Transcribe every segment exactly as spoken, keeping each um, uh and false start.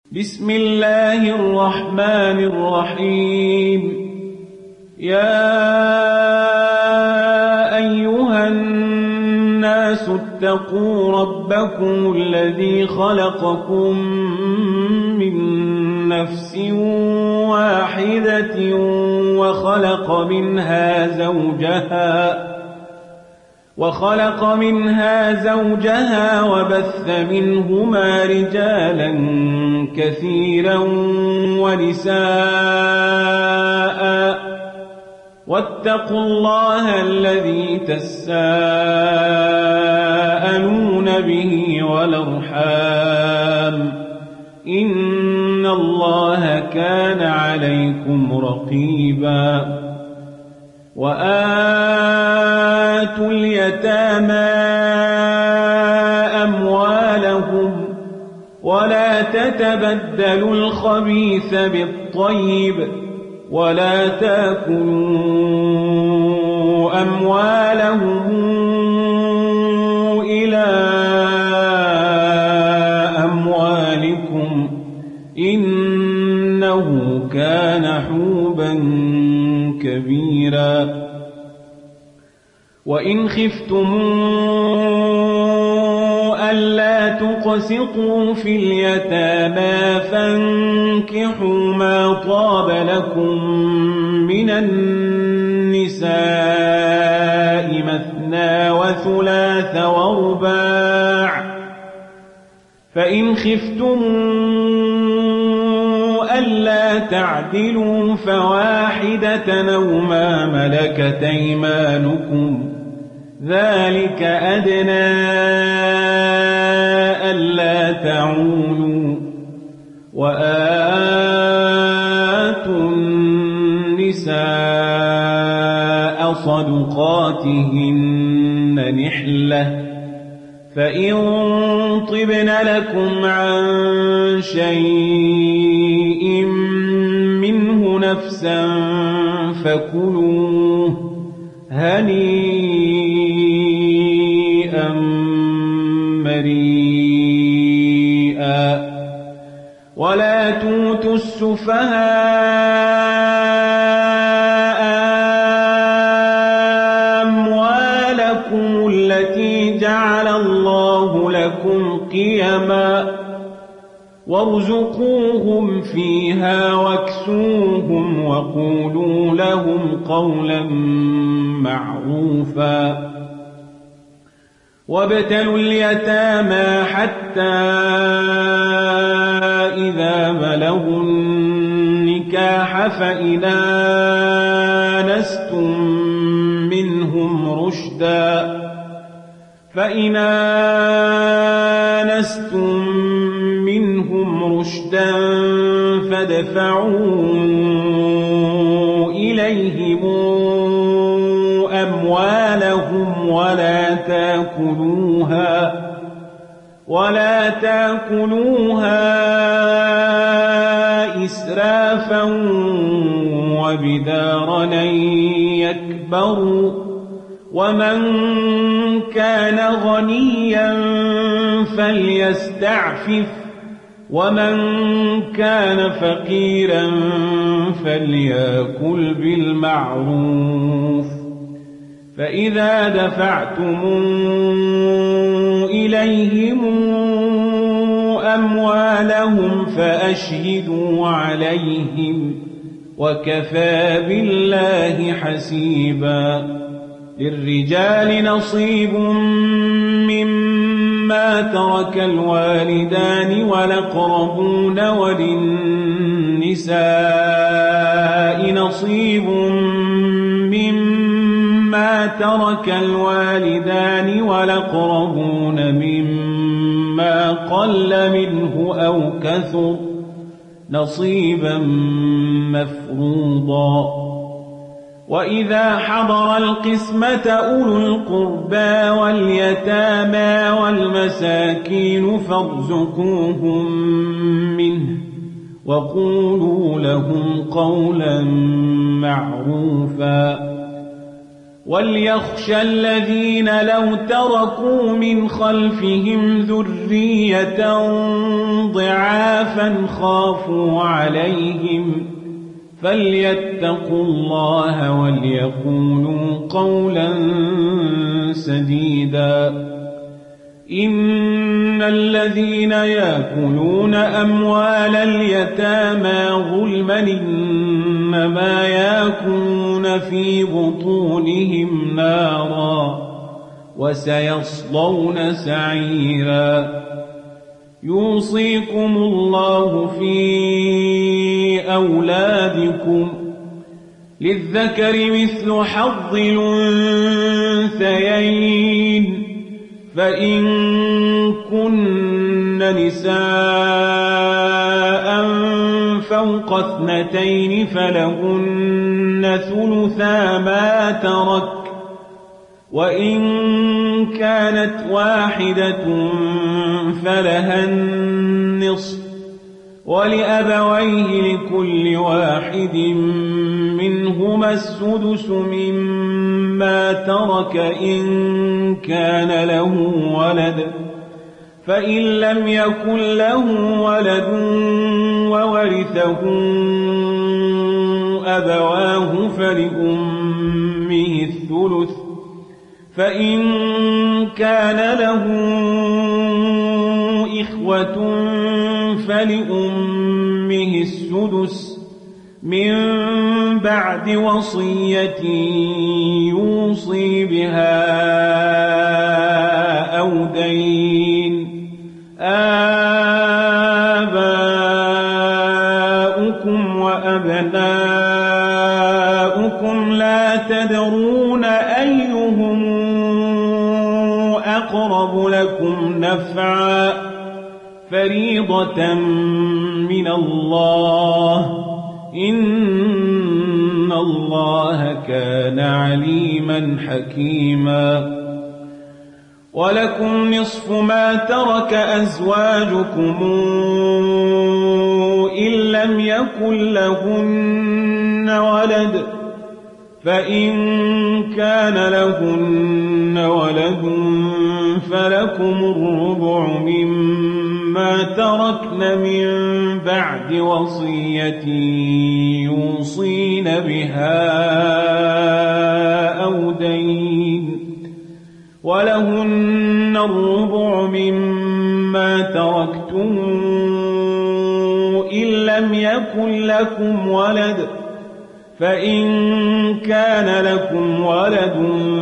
بسم الله الرحمن الرحيم. يا أيها الناس اتقوا ربكم الذي خلقكم من نفس واحدة وخلق منها زوجها وخلق منها زوجها وبث منهما رجالا كثيرا ونساء واتقوا الله الذي تساءلون به والأرحام إن الله كان عليكم رقيبا. وآتوا اليتامى أموالهم ولا تتبدلوا الخبيث بالطيب ولا تأكلوا أموالهم إلى أموالكم إنه كان حوبا كبيرا. وإن خفتم ألا تقسطوا في اليتامى فانكحوا ما طاب لكم من النساء مثنى وثلاث ورباع، فإن خفتم ألا تعدلوا فواحدة أو ما ملكت أيمانكم ذلك أدنى ألا تعولوا. وآتوا النساء صدقاتهن نحلة فإن طبن لكم عن شيء منه نفسا فكلوه هنيئا مريئا. ولا توتوا السفهاء أموالكم التي جعل الله لكم قيما وارزقوهم فيها واكسوهم وقولوا لهم قولا معروفا. وابتلوا اليتامى حتى إذا بلغوا النكاح فإن آنستم منهم رشدا فإن آنستم منهم رشدا فادفعوا إليهم أموالهم ولا تأكلوها ولا تأكلوها إسرافا وبدارا أن يكبروا. ومن كان غنيا فليستعفف ومن كان فقيرا فليأكل بالمعروف. فإذا دفعتم إليهم أموالهم فأشهدوا عليهم وكفى بالله حسيبا. للرجال نصيب مما ترك الوالدان والأقربون وللنساء نصيب مما ترك الوالدان والأقربون مما قل منه أو كثر نصيبا مفروضا. وإذا حضر القسمة أولو القربى واليتامى والمساكين فارزقوهم منه وقولوا لهم قولا معروفا. وليخشى الذين لو تركوا من خلفهم ذرية ضعافا خافوا عليهم فليتقوا الله وليقولوا قولا سديدا. إن الذين يأكلون أموال اليتامى ظلما إنما يأكلون في بطونهم نارا وسيصلون سعيرا. يوصيكم الله في أولادكم للذكر مثل حظ الأنثيين فإن كن نساء فوق اثنتين فلهن ثلثا ما ترك وإن كانت واحدة فلها النصف ولأبويه لكل واحد منهما السدس مما ترك إن كان له ولد فإن لم يكن له ولد وورثه أبواه فلأمه الثلث فإن كان له إخوة فلأمه السدس من بعد وصية يوصي بها أو دين. آباؤكم وأبناؤكم لا تدرون أيهم أقرب لكم نفعا فريضة من الله إن الله كان عليما حكيما. ولكم نصف ما ترك أزواجكم إن لم يكن لهن ولد فإن كان لهن ولد فلكم الربع مما تركن من بعد وصية يوصين بها أو دين ولهن الربع مما تركتم إن لم يكن لكم ولد فإن كان لكم ولد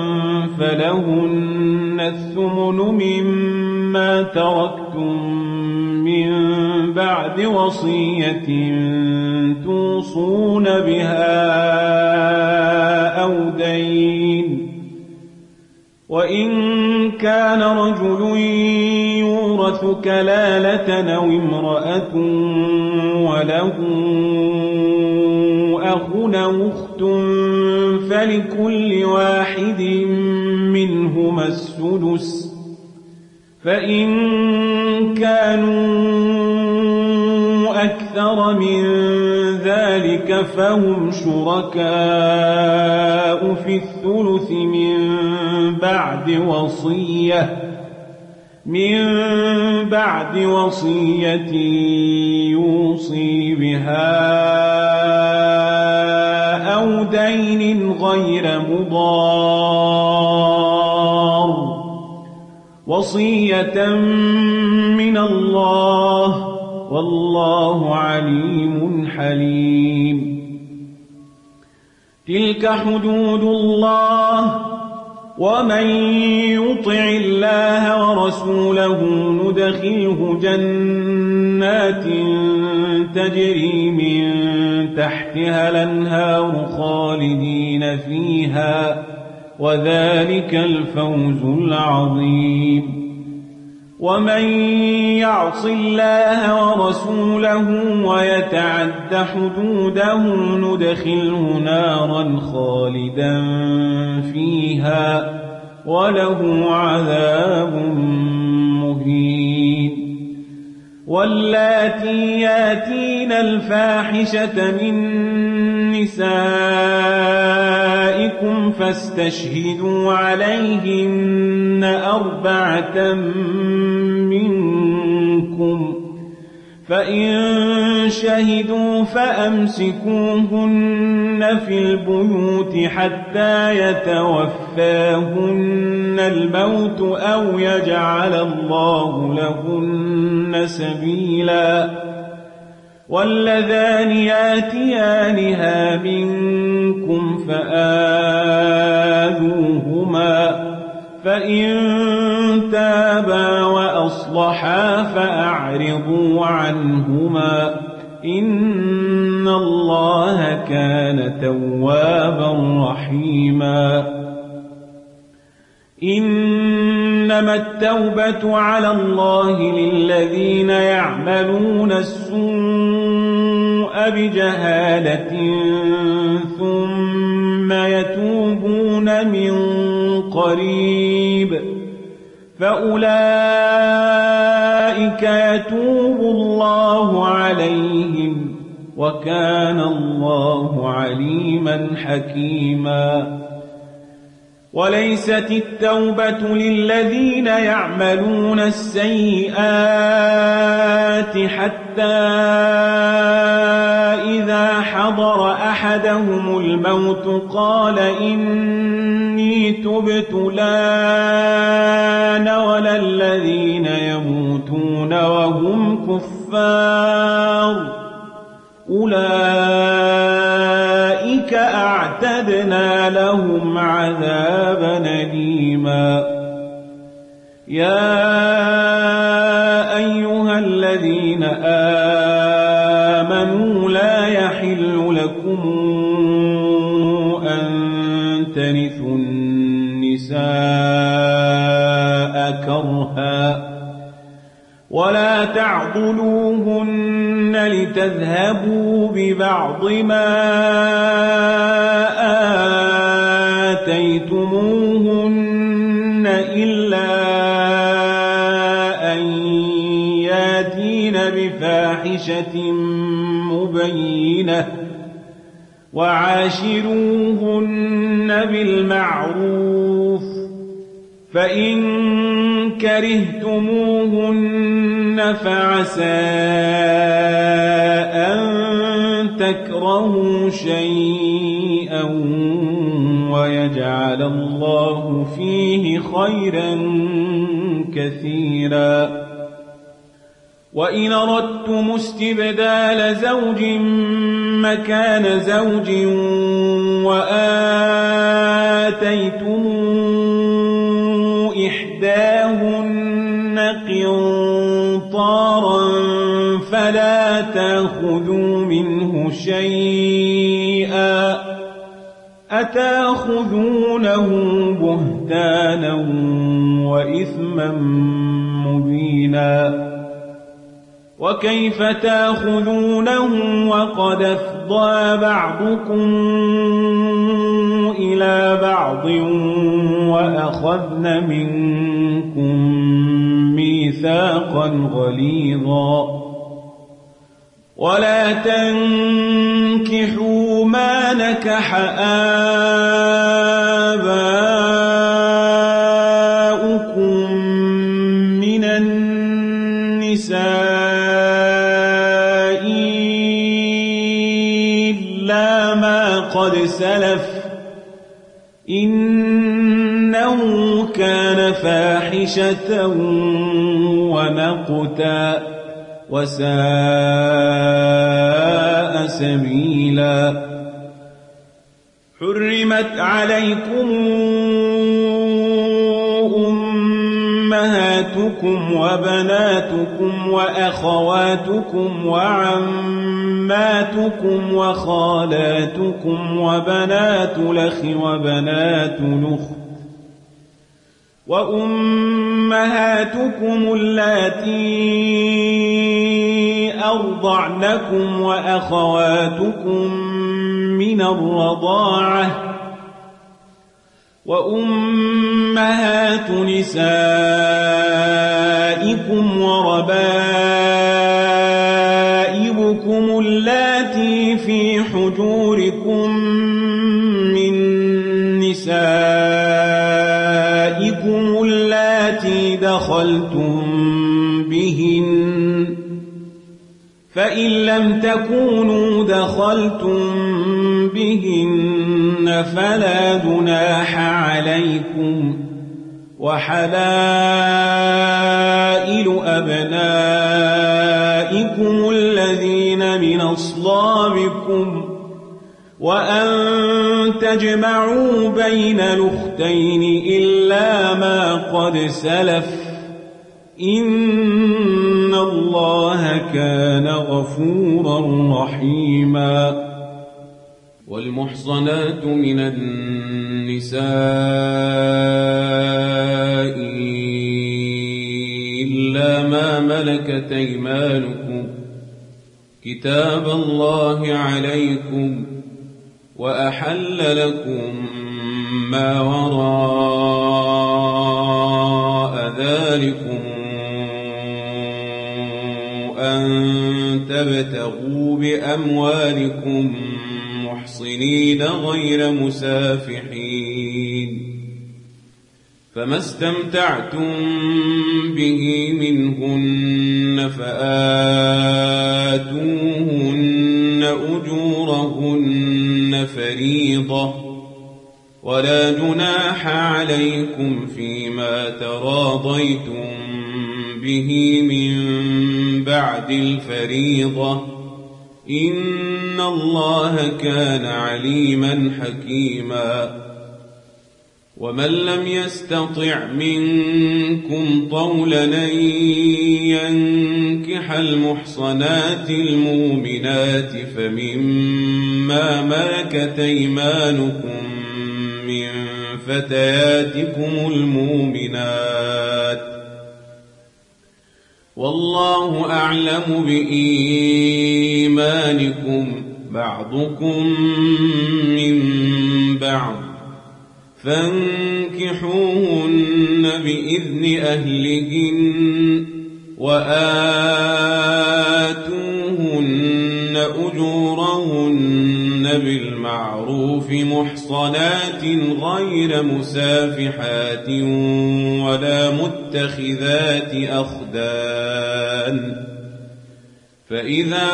فلهن الثمن مما تركتم من بعد وصية توصون بها أو دين. وإن كان رجل يورث كلالة أو امرأة وله أخ أو أخت فلكل واحد منهما السدس فإن كانوا أكثر من ذلك فهم شركاء في الثلث من بعد وصية من بعد وصية يوصي بها أو دين غير مضار وصية من الله والله عليم حليم. تلك حدود الله ومن يطع الله ورسوله ندخله جنات تجري من تحتها الأنهار خالدين فيها وذلك الفوز العظيم. ومن يعص الله ورسوله ويتعد حدوده ندخله نارا خالدا فيها وله عذاب مهين. واللاتي ياتين الفاحشة من نسائكم فاستشهدوا عليهن أربعة منكم فإن شهدوا فأمسكوهن في البيوت حتى يتوفاهن الموت أو يجعل الله لهن سبيلا واللذان ياتيانها منكم فآذوهما فإن تابا وأصلحا فأعرضوا عنهما إن الله كان توابا رحيما إنما التوبة على الله للذين يعملون السوء بجهالة ثم يتوبون من قريب فأولئك يتوب الله عليهم وكان الله عليما حكيما وليست التوبة للذين يعملون السيئات حتى إذا حضر أحدهم الموت قال إني تبت الآن ولا الذين يموتون وهم كفار أولئك أعتدنا لهم عذابا أليما يا أيها الذين آمنوا لا يحل لكم أن ترثوا النساء كرها ولا تعضلوهن لتذهبوا ببعض ما آتيتموهن إلا أن ياتين بفاحشة مبينة وعاشروهن بالمعروف فإن كرهتموهن فعسى أن تكرهوا شيئا ويجعل الله فيه خيرا كثيرا وإن أردتم استبدال زوج مكان زوج وآتيتم إحداهن قنطارا فلا تأخذوا منه شيئا أتأخذونه بهتانا وإثما مبينا وكيف تأخذونه وقد أفضى بعضكم إلى بعض وأخذن منكم ميثاقا غليظا ولا تنكحوا ما نكح آباؤكم من النساء إلا ما قد سلف إنه كان فاحشة ومقتا وساء سبيلا حرمت عليكم أمهاتكم وبناتكم وأخواتكم وعماتكم وخالاتكم وبنات الأخ وبنات الأخت وأمهاتكم اللاتي أرضعنكم وأخواتكم من الرضاعة وأمهات نسائكم وربائبكم اللاتي في حجوركم من نسائكم اللاتي دخلتم بهن فإن لم تكونوا دخلتم بهن فلا جناح عليكم وحلائل أبنائكم الذين من أصلابكم وأن تجمعوا بين الأختين إلا ما قد سلف إن الله كان غفورا رحيما. والمحصنات من النساء إلا ما ملكت أيمانكم كتاب الله عليكم وأحل لكم ما وراء ذلكم أن تبتغوا بأموالكم محصنين غير مسافحين فما استمتعتم به منهن فآتوهن أجورهن فريضة ولا جناح عليكم فيما تراضيتم به من بعد الفريضة إن الله كان عليما حكيما. ومن لم يستطع منكم طولا أن ينكح المحصنات المؤمنات فمما ملكت أيمانكم من فتياتكم المؤمنات والله أعلم بإيمانكم بعضكم من بعض فانكحوهن بإذن أهلهن وآتوهن أجورهن بالمعروف محصنات غير مسافحات ولا متخذات أخدان فإذا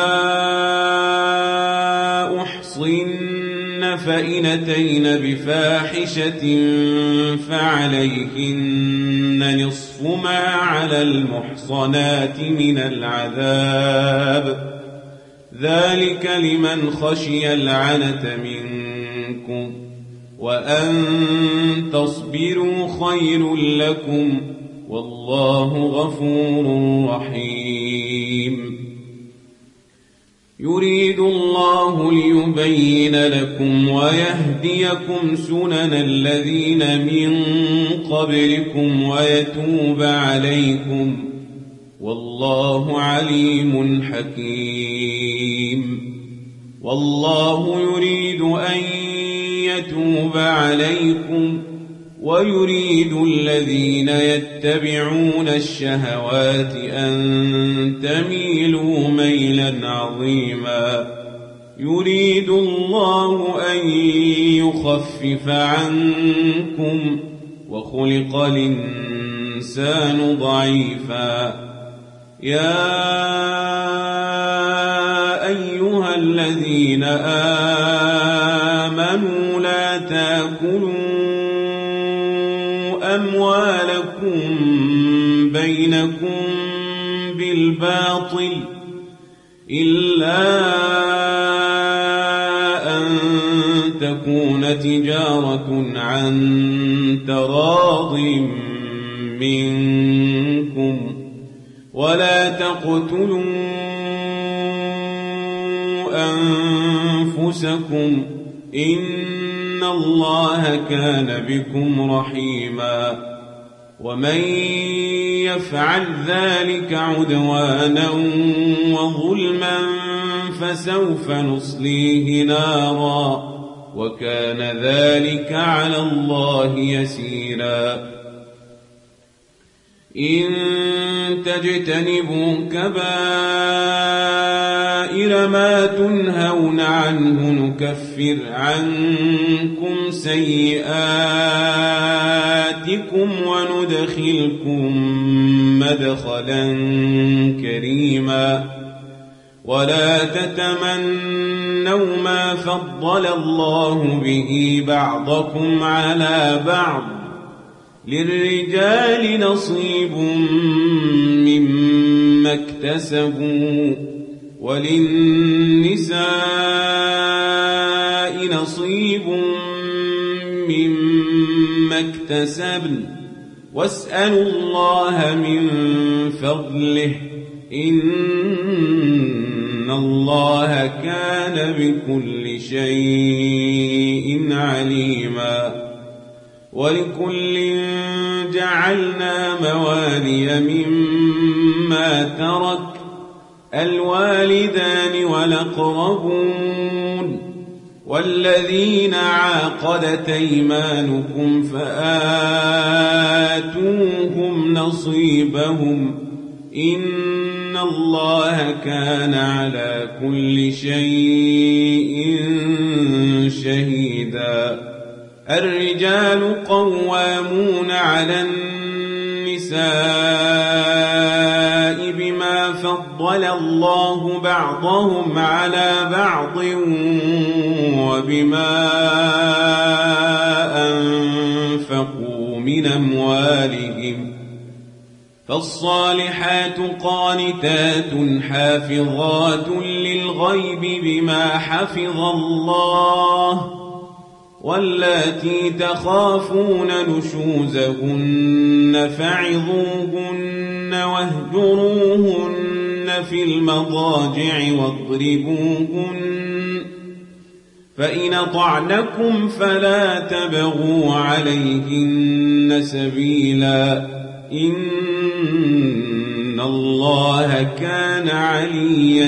أحصن فإن أتين بفاحشة فعليهن نصف ما على المحصنات من العذاب ذلك لمن خشي العنة منكم وأن تصبروا خير لكم والله غفور رحيم. يريد الله ليبين لكم ويهديكم سنن الذين من قبلكم ويتوب عليكم والله عليم حكيم. والله يريد أن يتوب عليكم ويريد الذين يتبعون الشهوات أن تميلوا ميلا عظيما. يريد الله أن يخفف عنكم وخلق الإنسان ضعيفا. يا أيها الذين آمنوا لا تأكلوا أموالكم بينكم بالباطل إلا أن تكون تجارة عن تراض منكم ولا تقتلوا أنفسكم إن الله كان بكم رحيما. ومن يفعل ذلك عدوانا وظلما فسوف نصليه نارا وكان ذلك على الله يسيرا إن تجتنبوا كبائر ما تنهون عنه نكفر عنكم سيئاتكم وندخلكم مدخلا كريما ولا تتمنوا ما فضل الله به بعضكم على بعض للرجال نصيب مما اكتسبوا وللنساء نصيب مما اكتسبن واسألوا الله من فضله إن الله كان بكل شيء عليما ولكل جعلنا موالي مما ترك الوالدان والأقربون والذين عاقدت أيمانكم فآتوهم نصيبهم إن الله كان على كل شيء شهيدا الرجال قوامون على النساء بما فضل الله بعضهم على بعض وبما أنفقوا من أموالهم فالصالحات قانتات حافظات للغيب بما حفظ الله واللاتي تخافون نشوزهن فعظوهن واهجروهن في المضاجع واضربوهن فإن أطعنكم فلا تبغوا عليهن سبيلا إن الله كان عليا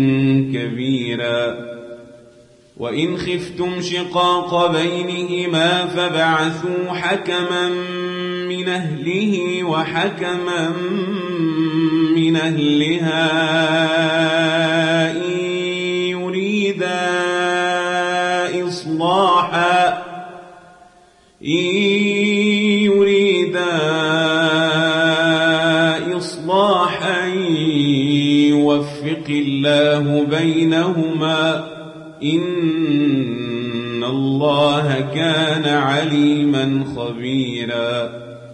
كبيرا وإن خفتم شقاق بينهما فبعثوا حكما من أهله وحكما من أهلها إن يريدا إصلاحا إن يريدا إصلاحا يوفق الله بينهما إن الله كان عليما خبيرا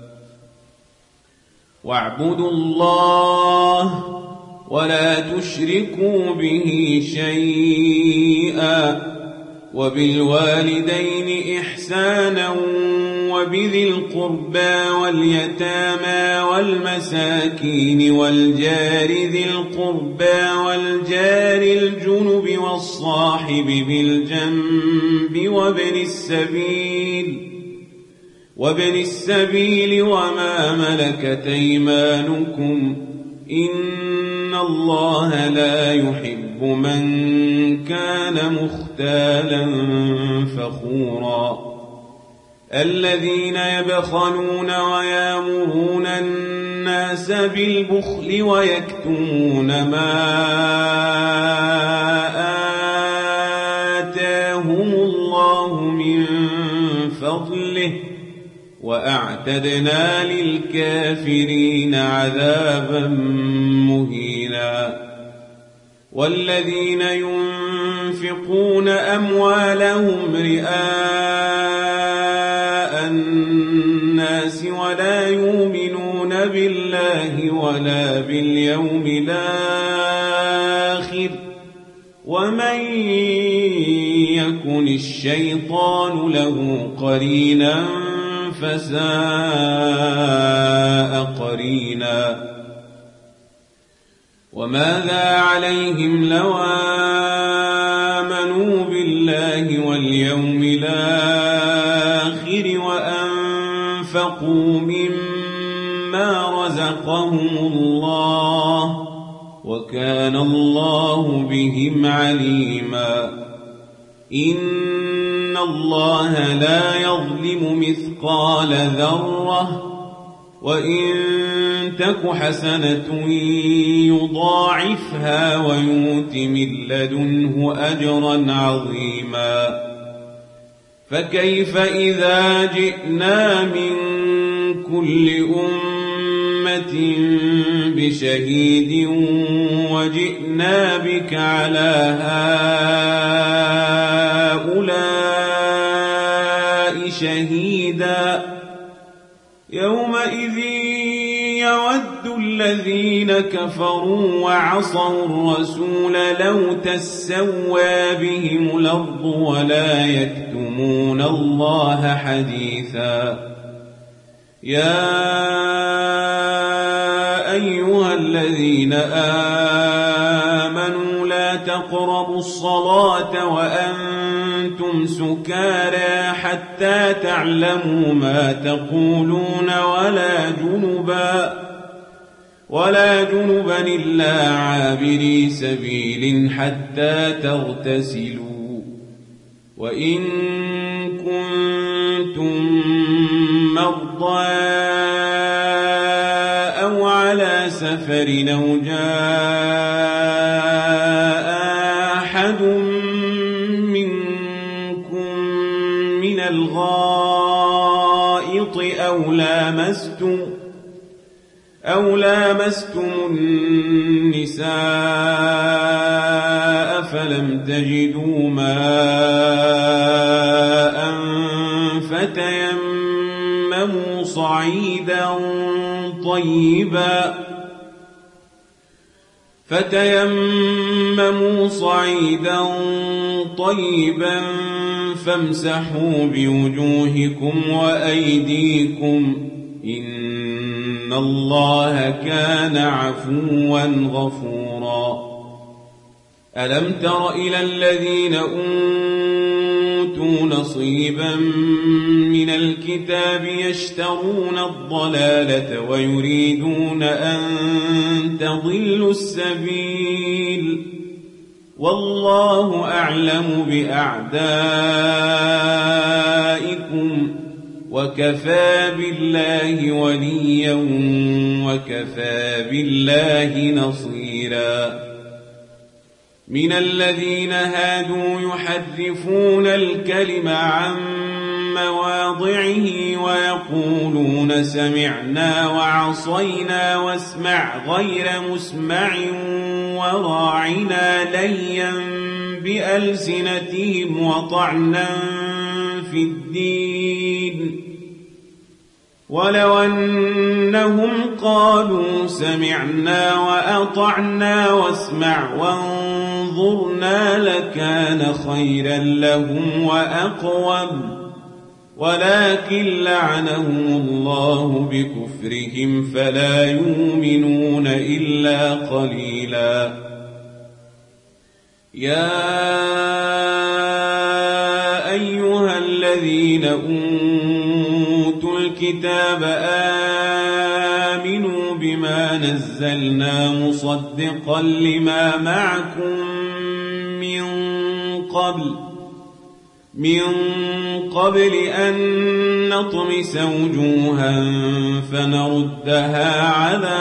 واعبدوا الله ولا تشركوا به شيئا وبالوالدين إحسانا وبذي القربى واليتامى والمساكين والجار ذي القربى والجار الجنب والصاحب بالجنب وابن السبيل وابن السبيل وما ملكت أيمانكم إن الله لا يحب من كان مختالا فخورا الذين يبخلون ويامرون الناس بالبخل ويكتمون ما آتاهم الله من فضله وأعتدنا للكافرين عذابا مهينا والذين ينفقون أموالهم رئاء الناس ولا يؤمنون بالله ولا باليوم الآخر ومن يكن الشيطان له قرينا فساء قرينا وماذا عليهم لو آمنوا بالله واليوم الآخر وأنفقوا مما رزقهم الله وكان الله بهم عليما إن الله لا يظلم مثقال ذرة وإن تك حسنة يضاعفها ويؤت من لدنه أجرا عظيما فكيف إذا جئنا من كل أمة بشهيد وجئنا بك على هؤلاء شهيدا يومئذ يود الذين كفروا وعصوا الرسول لو تسوى بهم الأرض ولا يكتمون الله حديثا يا أيها الذين آمنوا لا تقربوا الصلاة وأنتم سكارى حتى تعلموا ما تقولون ولا جنبا ولا جنبا إلا عابري سبيل حتى تغتسلوا وإن كنتم مرضى أو على سفر أو جاء أحد منكم من الغائط أو لامستم أو لامستم النساء فلم تجدوا ماء فتيمموا صعيدا طيبا فتيمموا صعيدا طيبا فامسحوا بوجوهكم وأيديكم إن الله كان عفوا غفورا ألم تر إلى الذين أوتوا نصيبا من الكتاب يشترون الضلالة ويريدون أن تضلوا السبيل والله أعلم بأعدائكم وكفى بالله وليا وكفى بالله نصيرا من الذين هادوا يحرفون الكلم عن مواضعه ويقولون سمعنا وعصينا واسمع غير مسمع وراعنا ليا بألسنتهم وطعنا في الدين ولو أنهم قالوا سمعنا وأطعنا واسمع وانظرنا لكان خيرا لهم وأقوم ولكن لعنهم الله بكفرهم فلا يؤمنون إلا قليلا يا أيها الذين أوتوا الكتاب آمنوا بما نزلنا مصدقا لما معكم من قبل من قبل أن نطمس وجوها فنردها على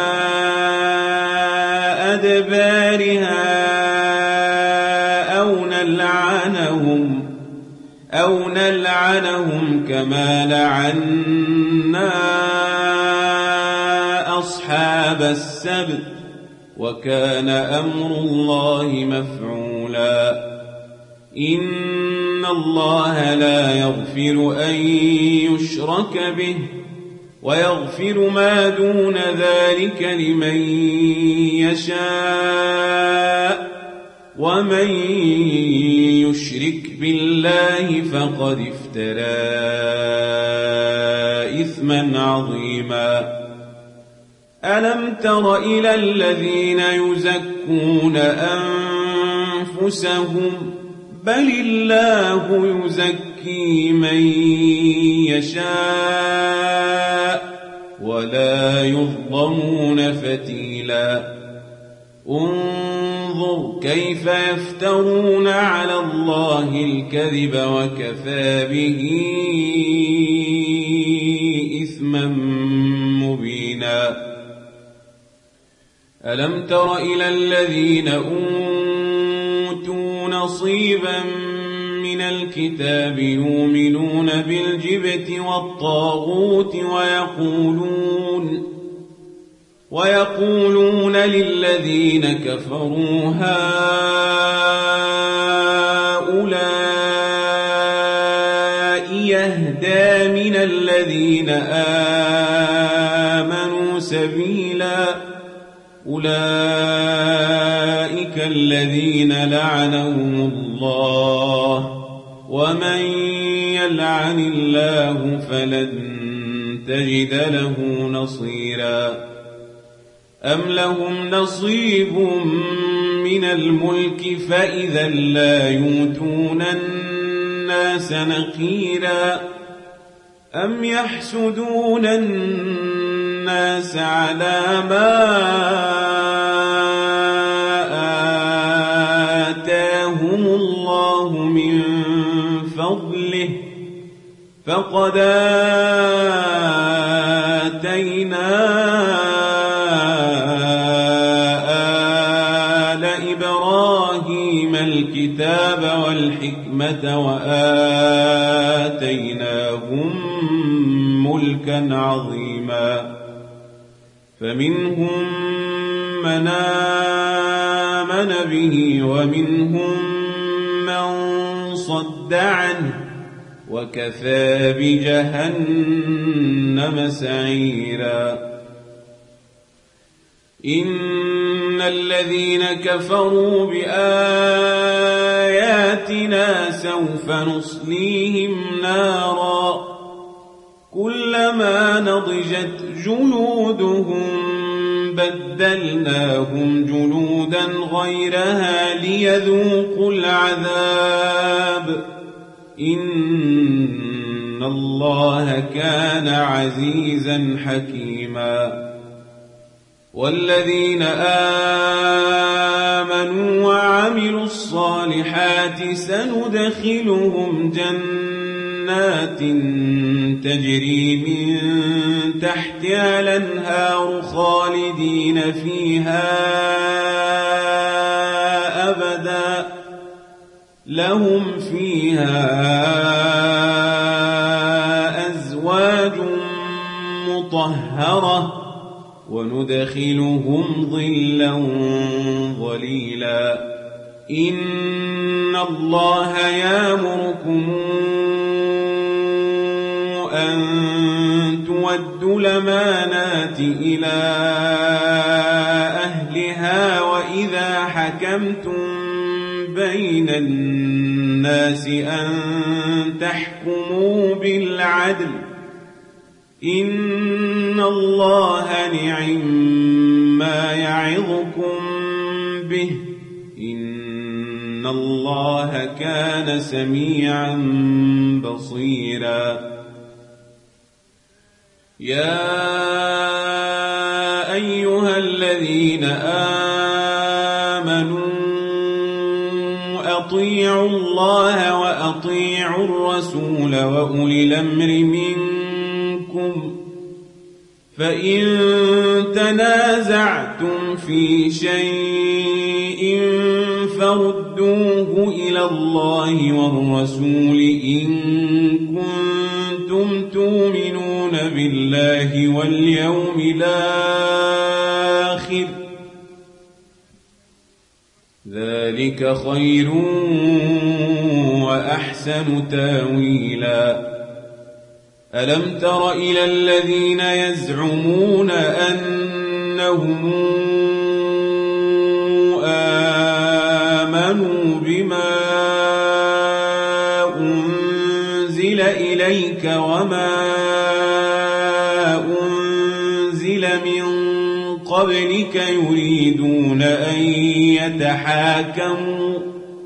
أدبارها أو نلعنهم أو نلعنهم كما لعنا أصحاب السبت وكان أمر الله مفعولا إن الله لا يغفر أن يشرك به ويغفر ما دون ذلك لمن يشاء ومن يشرك بالله فقد افترى إثما عظيما ألم تر إلى الذين يزكون أنفسهم بل الله يزكي من يشاء ولا يظلمون فتيلا انظر فانظر كيف يفترون على الله الكذب وكفى به إثما مبينا ألم تر إلى الذين أوتوا نصيبا من الكتاب يؤمنون بالجبت والطاغوت ويقولون ويقولون للذين كفروا هؤلاء يهدى من الذين آمنوا سبيلا أولئك الذين لعنهم الله ومن يلعن الله فلن تجد له نصيرا أم لهم نصيب من الملك فإذا لا يؤتون الناس نقيرا أم يحسدون الناس على ما آتاهم الله من فضله فقد آتينا آل إبراهيم الكتاب والحكمة وآتيناهم ملكا عظيما فمنهم من آمن به ومنهم من صد عنه وكفى بجهنم سعيرا إن الذين كفروا بآياتنا سوف نصليهم نارا كلما نضجت جلودهم بدلناهم جلودا غيرها ليذوقوا العذاب إن الله كان عزيزا حكيما والذين آمنوا وعملوا الصالحات سندخلهم جنات تجري من تحتها الأنهار خالدين فيها أبدا لهم فيها أزواج مطهرة وندخلهم ظلا ظليلا إن الله يأمركم أن تودوا الأمانات إلى أهلها وإذا حكمتم بين الناس أن تحكموا بالعدل إن الله نعم ما يعظكم به إن الله كان سميعا بصيرا يا أيها الذين آمنوا أطيعوا الله وأطيعوا الرسول وأولي الأمر منكم فإن تنازعتم في شيء فردوه إلى الله والرسول إن كنتم تؤمنون بالله واليوم الآخر ذلك خير وأحسن تاويلا ألم تر إلى الذين يزعمون أنهم آمنوا بما أنزل إليك وما أنزل من قبلك يريدون أن يتحاكموا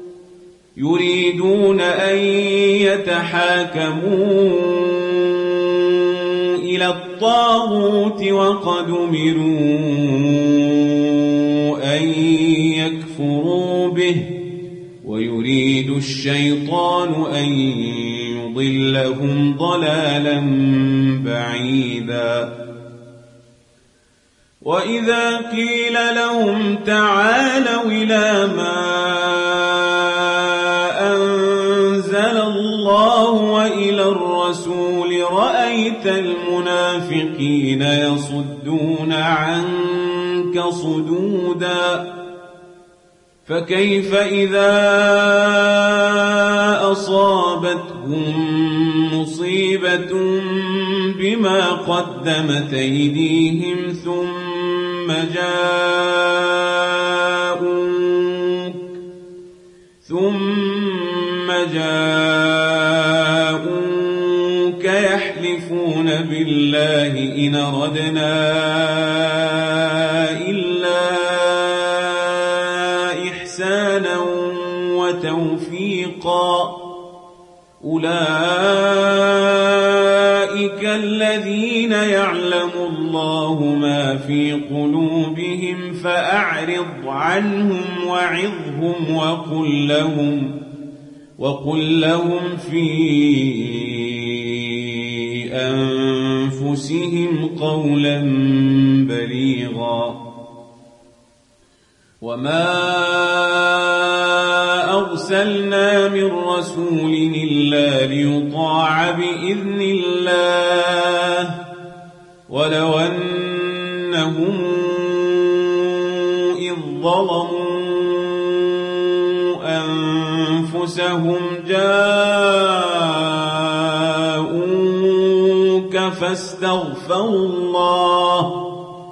يريدون أن يتحاكموا إلى الطاغوت وقد أمروا أن يكفروا به ويريد الشيطان أن يضلهم ضلالا بعيدا وإذا قيل لهم تعالوا إلى ما أنزل الله وإلى الرسول رأيت المنافقين يصدون عنك صدودا فكيف إذا أصابتهم مصيبة بما قدمت أيديهم ثم جاءوك ثم جاءوك يحلفون بالله إن أردنا إلا إحسانا وتوفيقا أولئك الذين يعلم الله ما في قلوبهم فأعرض عنهم وعظهم وقل لهم وقل لهم في أنفسهم قولا بليغا وما أرسلنا من رسول إلا ليطاع بإذن الله ولو أنهم إذ ظلموا أنفسهم جاءوك فاستغفروا الله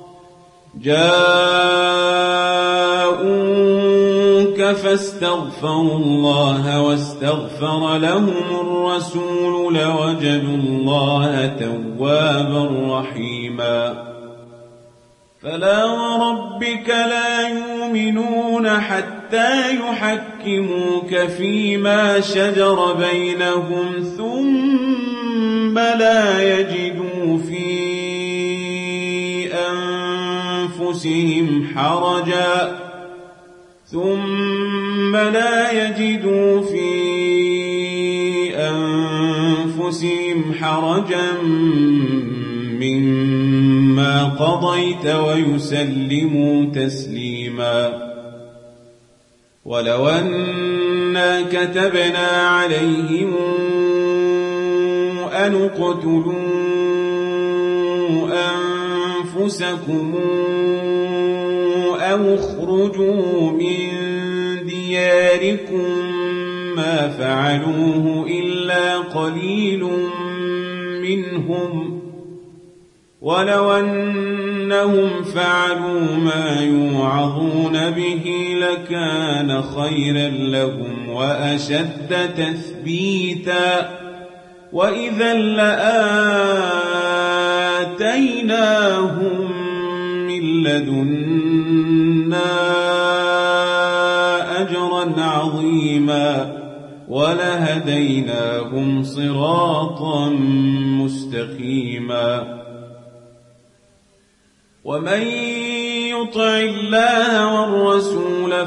جاءوك فاستغفروا الله واستغفر لهم الرسول لوجدوا الله توابا رحيما فلا وربك لا يؤمنون حتى يحكموك فيما شجر بينهم ثم لا يجدوا في أنفسهم حرجا ثم لا يجدوا في أنفسهم حرجا مما قضيت ويسلموا تسليما ولو أنا كتبنا عليهم أن اقتلوا أنفسكم أو اخرجوا من دياركم ما فعلوه إلا قليل منهم ولو أنهم فعلوا ما يوعظون به لكان خيرا لهم وأشد تثبيتا وإذا لآتيناهم من لدنا أجرا عظيما ولهديناهم صراطا مستقيما ومن يطع الله والرسول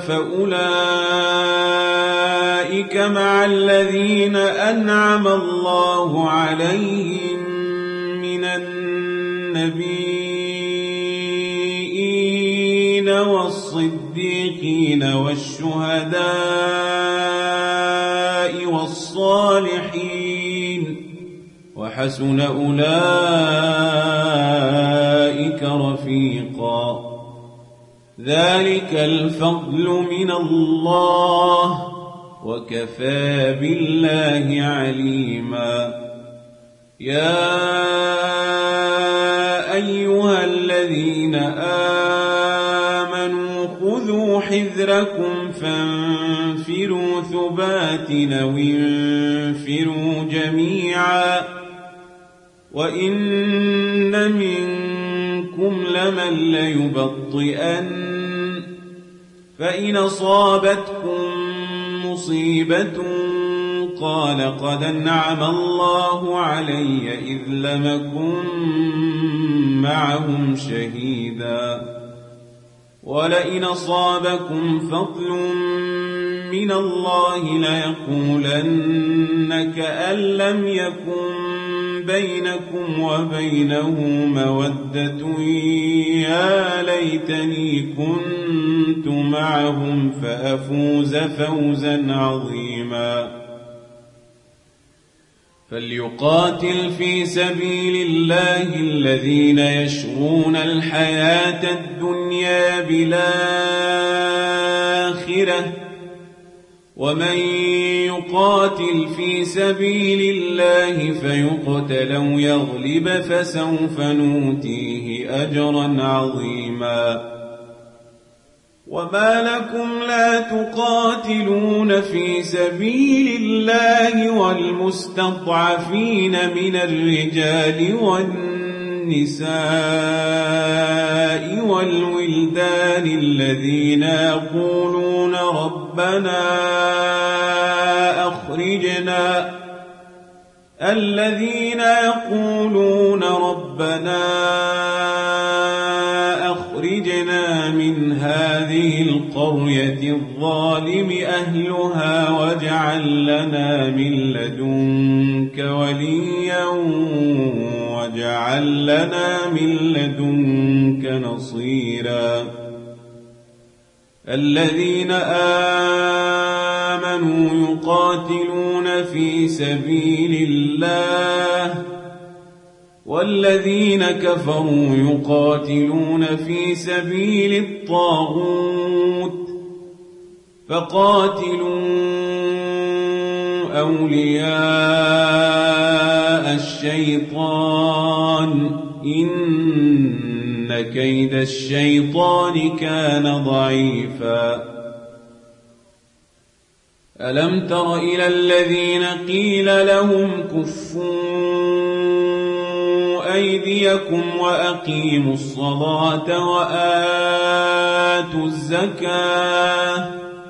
فأولئك مع الذين أنعم الله عليهم من النبيين والصديقين والشهداء والصالحين وحسن أولئك رفيقا ذلك الفضل من الله وكفى بالله عليما يا أيها الذين آمنوا خذوا حذركم فانفروا ثبات أو انفروا جميعا وإن منكم لمن ليبطئن فإن أصابتكم مصيبة قال قد أنعم الله علي إذ لم أكن معهم شهيدا ولئن أصابكم فضل من الله ليقولن كأن لم يكن بينكم وبينه مودة يا ليتني كنت معهم فأفوز فوزا عظيما فليقاتل في سبيل الله الذين يشرون الحياة الدنيا بالآخرة ومن يقاتل في سبيل الله فيقتل أو يغلب فسوف نؤتيه أجرا عظيما وما لكم لا تقاتلون في سبيل الله والمستضعفين من الرجال والنساء والولدان الذين يقولون ربنا أخرجنا الذين يقولون ربنا أخرجنا من هذه القرية الظالم أهلها واجعل لنا من لدنك وليا واجعل لنا من لدنك نصيرا الذين آمنوا يقاتلون في سبيل الله والذين كفروا يقاتلون في سبيل الطاغوت فقاتلوا أولياء الشيطان إن كيد الشيطان كان ضعيفا ألم تر إلى الذين قيل لهم كفوا أيديكم وأقيموا الصلاة وآتوا الزكاة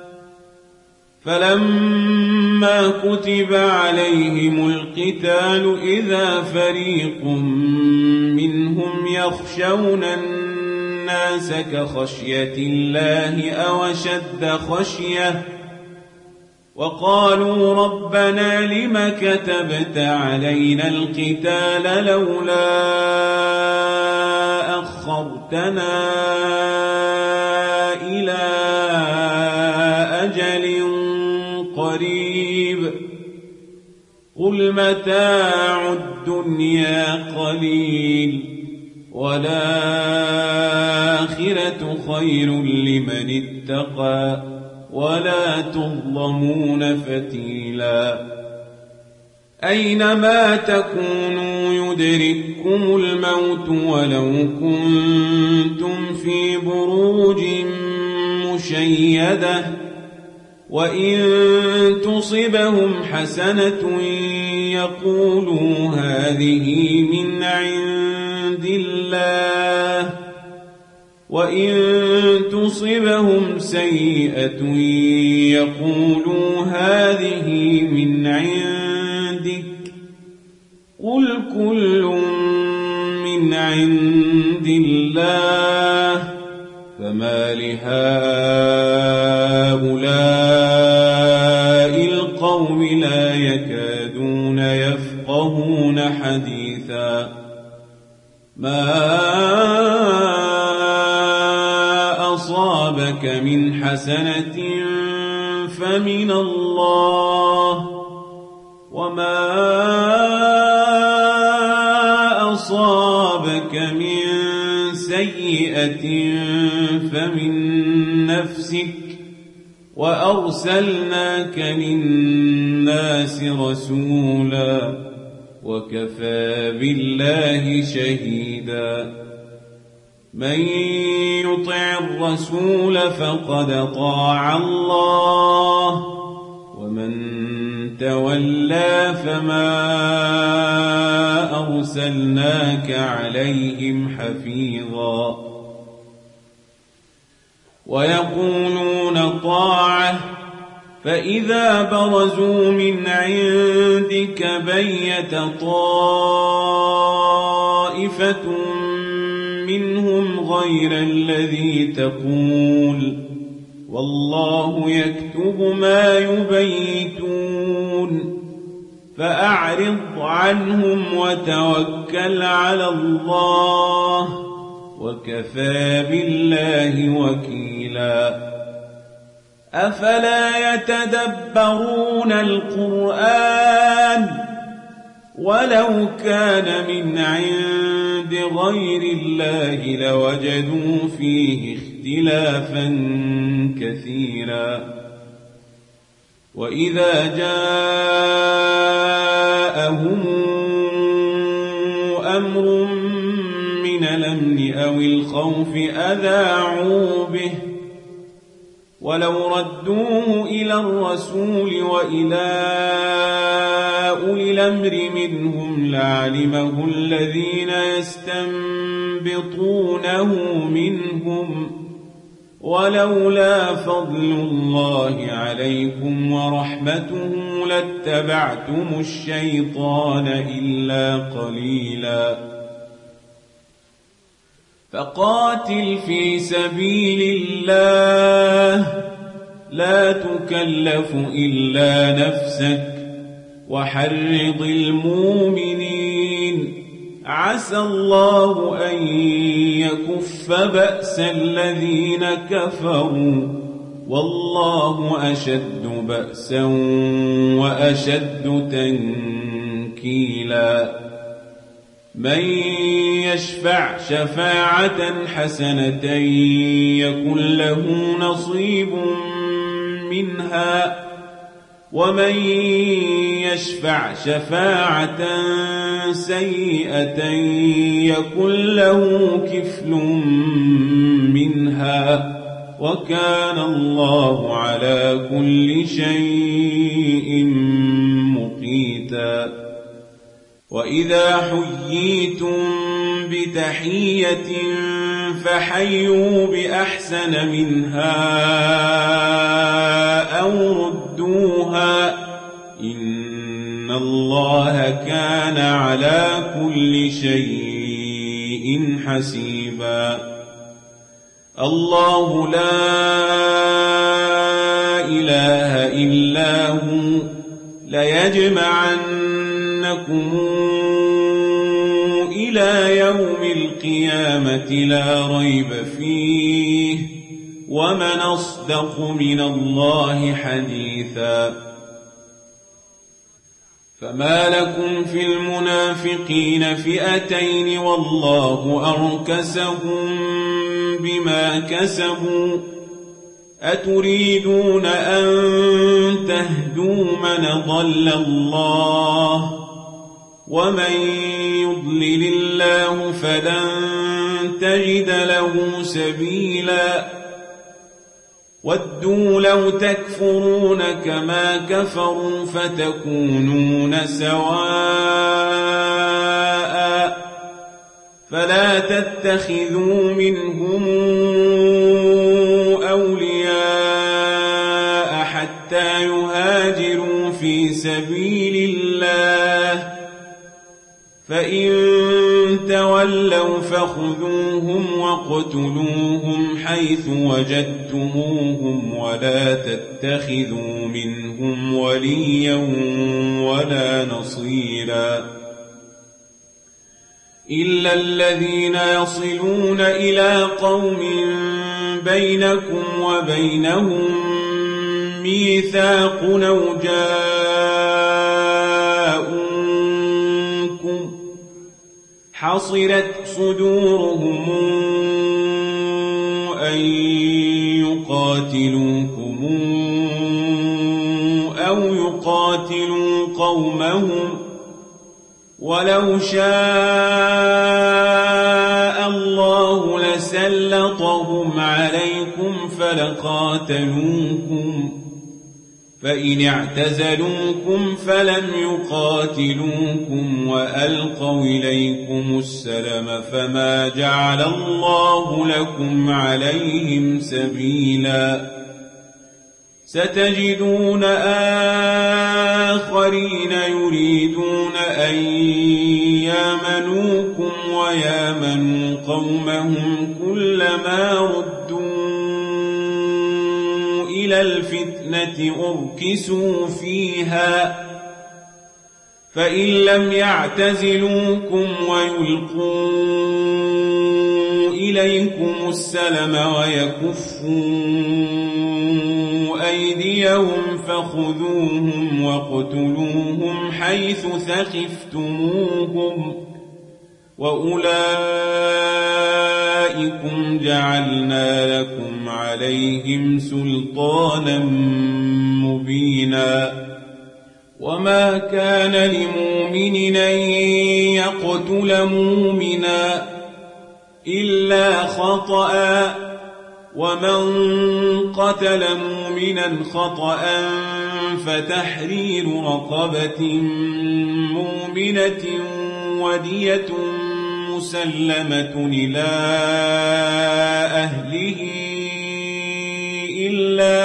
فلما كتب عليهم القتال إذا فريق منهم يخشون الناس كخشية الله أو أشد خشية وقالوا ربنا لم كتبت علينا القتال لولا أخرتنا إلى أجل قريب قل متاع الدنيا قليل والآخرة خير لمن اتقى ولا تظلمون فتيلا أينما تكونوا يدرككم الموت ولو كنتم في بروج مشيدة وإن تصبهم حسنة يقولوا هذه من عند الله وإن تصبهم سيئة يقولوا هذه من عندك قل كل من عند الله فما لهؤلاء القوم لا يكادون يفقهون حديثا ما أصابك من حسنة فمن الله وما أصابك من سيئة فمن نفسك وأرسلناك للناس رسولا وكفى بالله شهيدا من يطع الرسول فقد طاع الله ومن تولى فما أرسلناك عليهم حفيظا ويقولون طاعة فإذا برزوا من عندك بيت طائفة منهم غير الذي تقول والله يكتب ما يبيتون فأعرض عنهم وتوكل على الله وكفى بالله وكيلا أفلا يتدبرون القرآن ولو كان من عند غير الله لوجدوا فيه اختلافا كثيرا وإذا جاءهم أمر من الأمن أو الخوف أذاعوا به ولو ردوه إلى الرسول وإلى أولي الأمر منهم لعلمه الذين يستنبطونه منهم ولولا فضل الله عليكم ورحمته لاتبعتم الشيطان إلا قليلا فقاتل في سبيل الله لا تكلف إلا نفسك وحرض المؤمنين عسى الله أن يكف بأس الذين كفروا والله أشد بأسا وأشد تنكيلا من يشفع شفاعة حسنة يكن له نصيب منها ومن يشفع شفاعة سيئة يكن له كفل منها وكان الله على كل شيء مقيتا وإذا حييتم بتحية فحيوا بأحسن منها أو ردوها إن الله كان على كل شيء حسيبا الله لا إله إلا هو ليجمعنكم إلى يوم القيامة لا ريب فيه ومن أصدق من الله حديثا فما لكم في المنافقين فئتين والله أركسهم بما كسبوا أتريدون أن تهدوا من ضل الله ومن يضلل الله فلن تجد له سبيلا ودوا لو تكفرون كما كفروا فتكونون سواء فلا تتخذوا منهم أولياء حتى يهاجروا في سبيل الله فإن تولوا فخذوهم واقتلوهم حيث وجدتموهم ولا تتخذوا منهم وليا ولا نصيرا إلا الذين يصلون إلى قوم بينكم وبينهم ميثاق أو جاءوكم حصرت صدورهم أن يقاتلوكم أو يقاتلوا قومهم ولو شاء الله لسلطهم عليكم فلقاتلوكم فإن اعتزلوكم فلم يقاتلوكم وألقوا إليكم السلم فما جعل الله لكم عليهم سبيلا ستجدون آخرين يريدون أن يامنوكم ويامنوا قومهم كلما ردوا إلى الفتنة أركسوا فيها فإن لم يعتزلوكم ويلقوا إليكم السلم ويكفوا أيديهم فخذوهم واقتلوهم حيث ثقفتموهم وأولئكم جعلنا لكم عليهم سلطانا مبينا وما كان لمؤمن أن يقتل مؤمنا إلا خطأ ومن قتل مؤمنا خطأ فتحرير رقبة مؤمنة ودية مسلمة إلى أهله إلا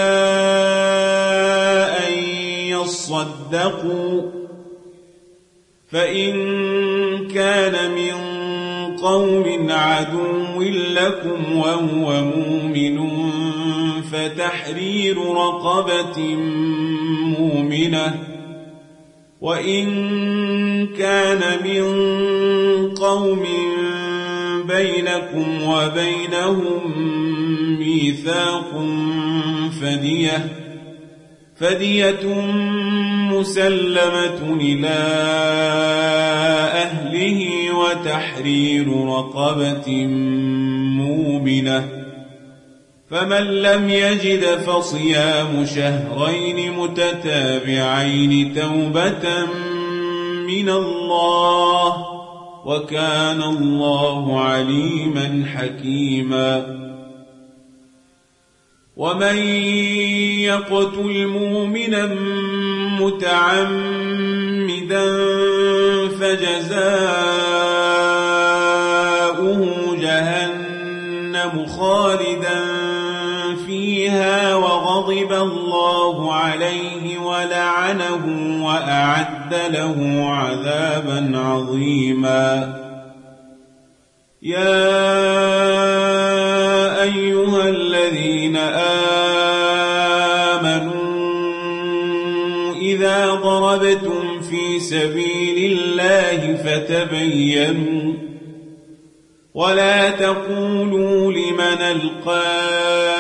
أن يصدقوا فإن كان من قوم عدو لكم وهو مؤمن فتحرير رقبة مؤمنة وإن كان من قوم بينكم وبينهم ميثاق فدية فدية مسلمة إلى أهله وتحرير رقبة مؤمنة فمن لم يجد فصيام شهرين متتابعين توبة من الله وكان الله عليما حكيما ومن يقتل مؤمنا متعمدا فجزاؤه جهنم خالدا فيها وغضب الله عليه ولعنه وأعد له عذابا عظيما يا أيها الذين آمنوا إذا ضربتم في سبيل الله فتبينوا ولا تقولوا لمن ألقى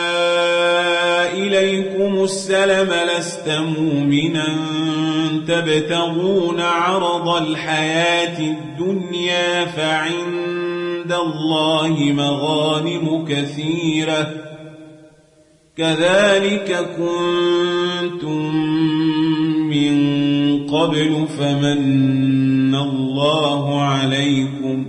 إليكم السلم لست مؤمنا تبتغون عرض الحياة الدنيا فعند الله مغانم كثيرة كذلك كنتم من قبل فمن الله عليكم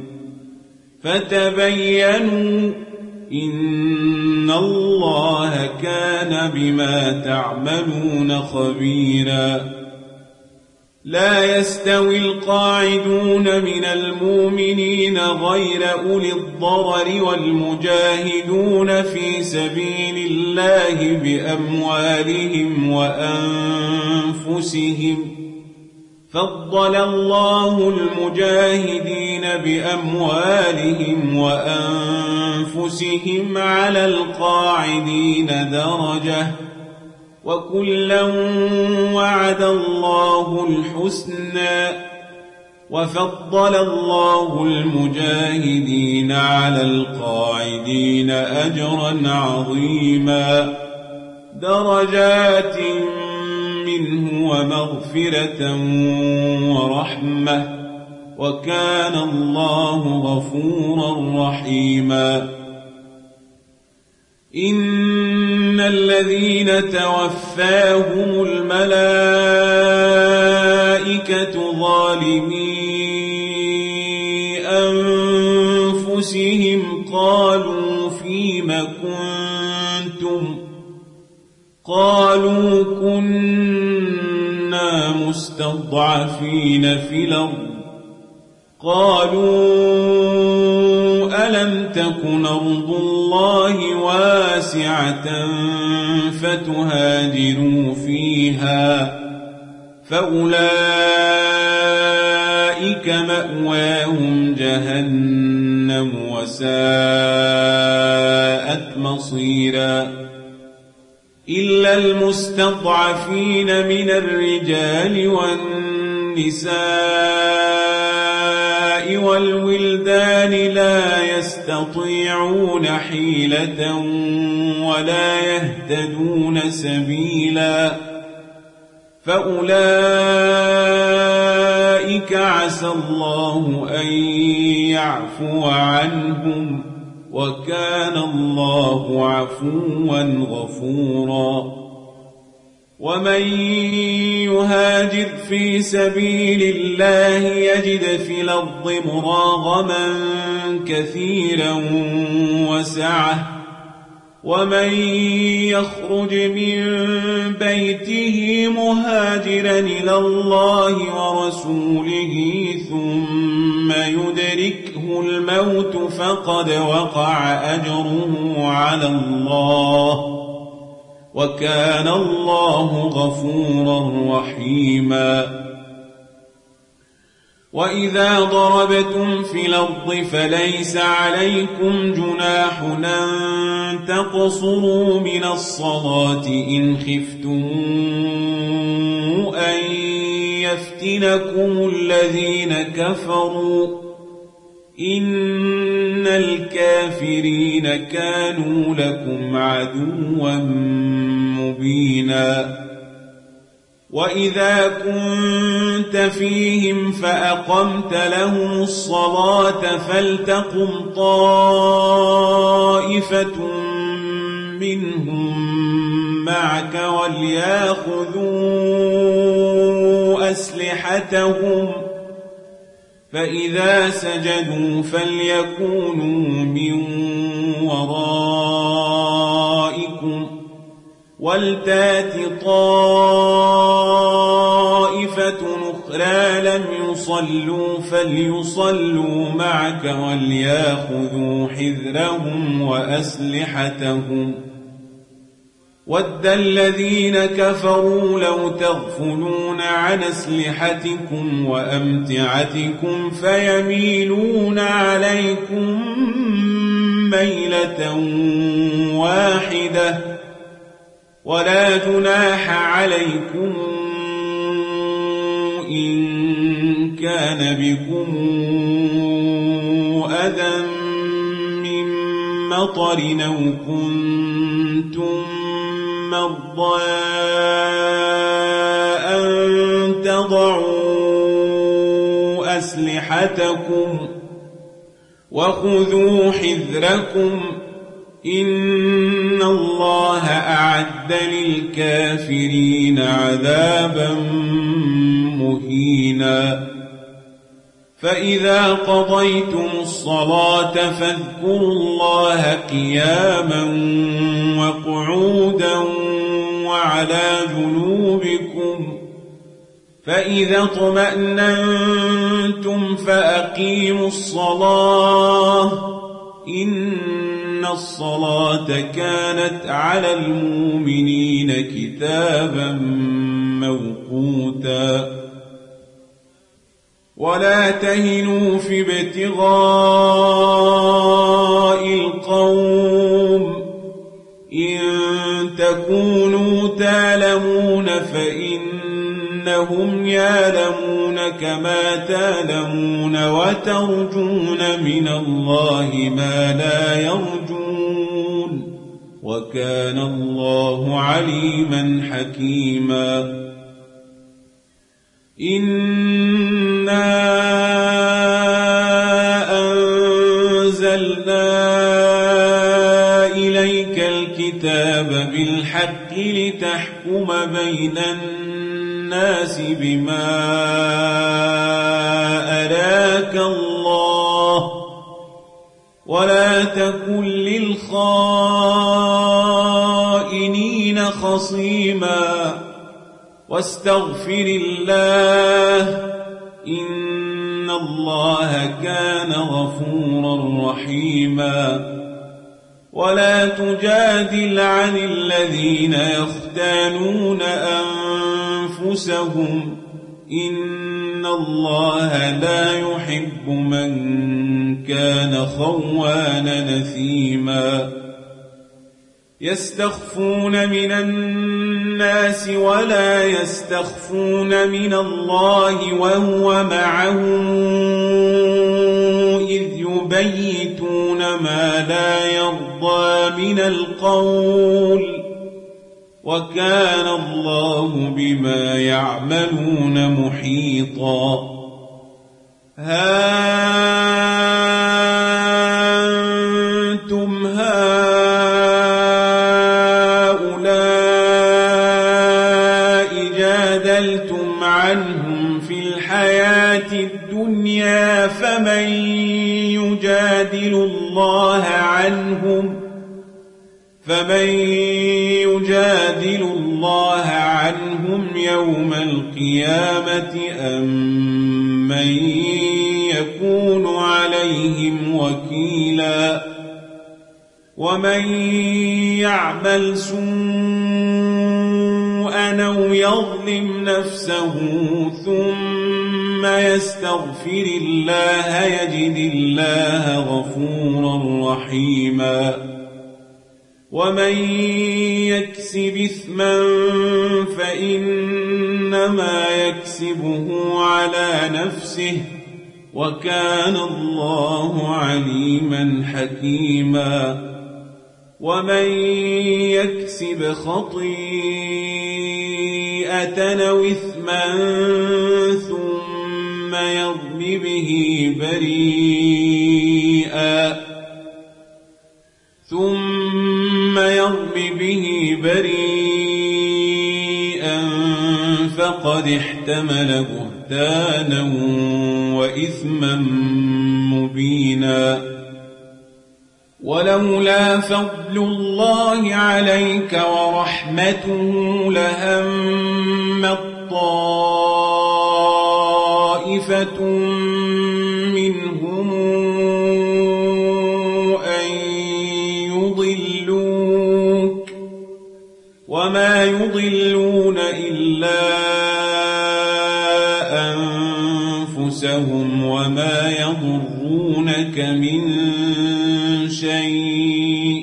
فتبينوا إن الله كان بما تعملون خبيرا لا يستوي القاعدون من المؤمنين غير أولي الضرر والمجاهدون في سبيل الله بأموالهم وأنفسهم فضل الله المجاهدين بأموالهم وأنفسهم على القاعدين درجة وكلا وعد الله الحسنى وفضل الله المجاهدين على القاعدين أجرا عظيما درجات منه ومغفرة ورحمة وكان الله غفورا رحيما إن الذين توفاهم الملائكة ظالمي أنفسهم قالوا فيم كنتم قالوا كنا مستضعفين في الأرض قالوا ألم تكن أرض الله واسعة فتهاجروا فيها فأولئك. فأولئك مأواهم جهنم جهنم وساءت مصيرا إلا المستضعفين من الرجال والنساء والولدان لا يستطيعون حيلة ولا يهتدون سبيلا فأولئك عسى الله أن يعفو عنهم وكان الله عفوا غفورا ومن يهاجر في سبيل الله يجد في الأرض مراغما كثيرا وسعة ومن يخرج من بيته مهاجرا إلى الله ورسوله ثم يدركه الموت فقد وقع أجره على الله وكان الله غفورا رحيما وإذا ضربتم في الأرض فليس عليكم جناح أن تقصروا من الصلاة إن خفتم أن يفتنكم الذين كفروا إن الكافرين كانوا لكم عدوا مبينا وإذا كنت فيهم فأقمت لهم الصلاة فلتقم طائفة منهم معك وليأخذوا أسلحتهم فإذا سجدوا فليكونوا من ورائكم ولتات طائفة أخرى لم يصلوا فليصلوا معك وليأخذوا حذرهم وأسلحتهم ود الذين كفروا لو تغفلون عن أسلحتكم وأمتعتكم فيميلون عليكم ميلة واحدة ولا جناح عليكم إن كان بكم أذى من مطر أو كنتم مرضى أن تضعوا أسلحتكم وخذوا حذركم إن الله أعد للكافرين عذابا مهينا فإذا قضيتم الصلاة فاذكروا الله قياما وقعودا وعلى جنوبكم فإذا اطمأننتم فأقيموا الصلاة إن الصلاة كانت على المؤمنين كتابا موقوتا ولا تهنوا في ابتغاء القوم إن تكونوا تعلمون فإنهم يعلمون كما تعلمون وترجون من الله ما لا يرجون وكان الله عليما حكيما إنا أنزلنا إليك الكتاب بالحق لتحكم بين الناس بما أراك الله ولا تكن للخائنين خصيما واستغفر الله إن الله كان غفورا رحيما ولا تجادل عن الذين يختانون أنفسهم إن الله لا يحب من كان خوانا نثيما يستخفون من الناس ولا يستخفون من الله وهو معهم إذ يبيتون ما لا يرضى من القول وكان الله بما يعملون محيطا ها أنتم هؤلاء جادلتم عنهم في الحياة الدنيا فمن يجادل الله عنهم فمن يجادل الله عنهم يوم القيامة أم من يكون عليهم وكيلا ومن يعمل سوءا أو يظلم نفسه ثم يستغفر الله يجد الله غفورا رحيما ومن يكسب إثما فإنما يكسبه على نفسه وكان الله عليما حكيما ومن يكسب خطيئة أو إثما ثم يرم به بريئا ثم يرم به بريئا فقد احتمل بهتانا وإثما مبينا ولولا فضل الله عليك ورحمته لهمت طائفة منهم أن يضلوك وما يضلون إلا أنفسهم وما يضرونك من شيء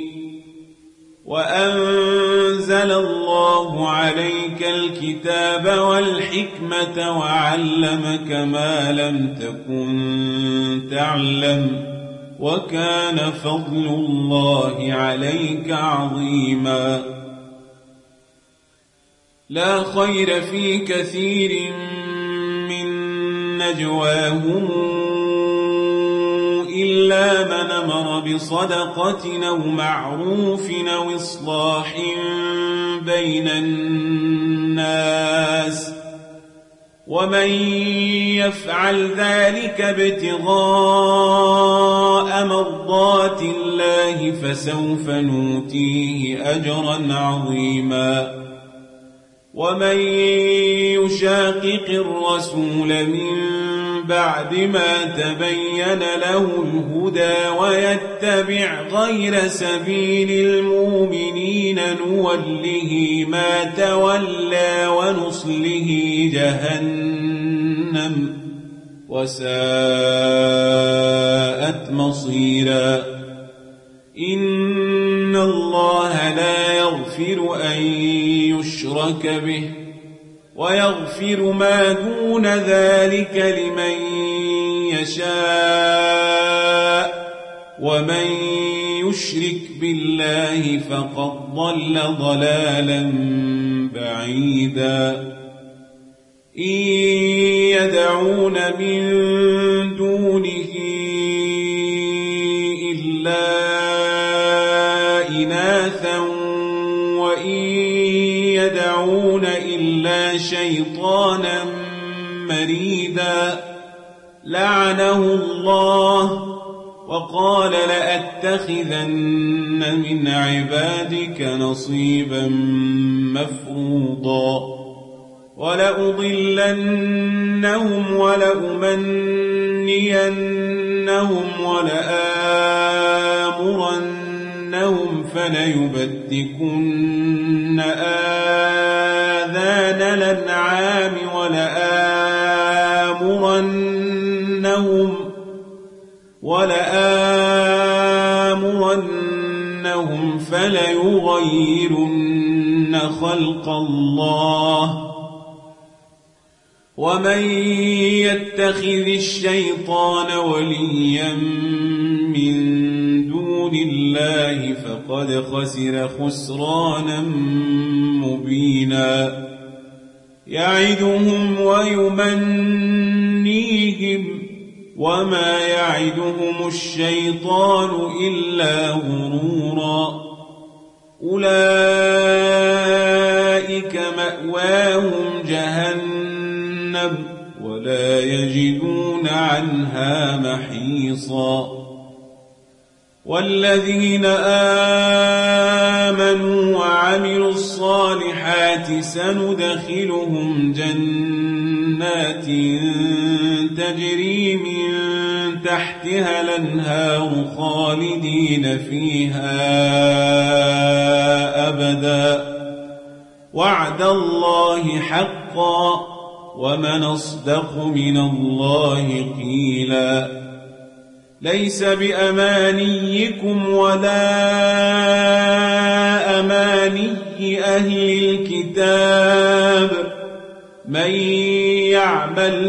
وأنزل الله عليك الكتاب والحكمة وعلمك ما لم تكن تعلم وكان فضل الله عليك عظيما لا خير في كثير من نجواهم إلا من أمر بصدقة أو معروف أو إصلاح بين الناس ومن يفعل ذلك ابتغاء مرضات الله فسوف نؤتيه أجرا عظيما ومن يشاقق الرسول من بعد ما تبين له الهدى ويتبع غير سبيل المؤمنين نوله ما تولى ونصله جهنم وساءت مصيرا إن الله لا يغفر أن يشرك به ويغفر ما دون ذلك لمن يشاء ومن يشرك بالله فقد ضل ضلالا بعيدا إن يدعون من دونه إلا إناثا وإن يدعون إلا شيطانا مريدا لعنه الله وقال لأتخذن من عبادك نصيبا مفروضا ولأضلنهم ولأمنينهم ولآمرنهم فليبتكن آذان الأنعام ولآمرنهم ولآمرنهم ولآمرنهم فليغيرن خلق الله ومن يتخذ الشيطان وليا من دون الله فقد خسر خسرانا مبينا يعدهم ويمنيهم وما يعدهم الشيطان إلا غرورا أولئك مأواهم جهنم ولا يجدون عنها محيصا والذين آمنوا وعملوا الصالحات سندخلهم جنات تجري من تحتها الأنهار خالدين فيها أبدا وعد الله حقا ومن أصدق من الله قيلا ليس بأمانيكم ولا أماني أهل الكتاب من يعمل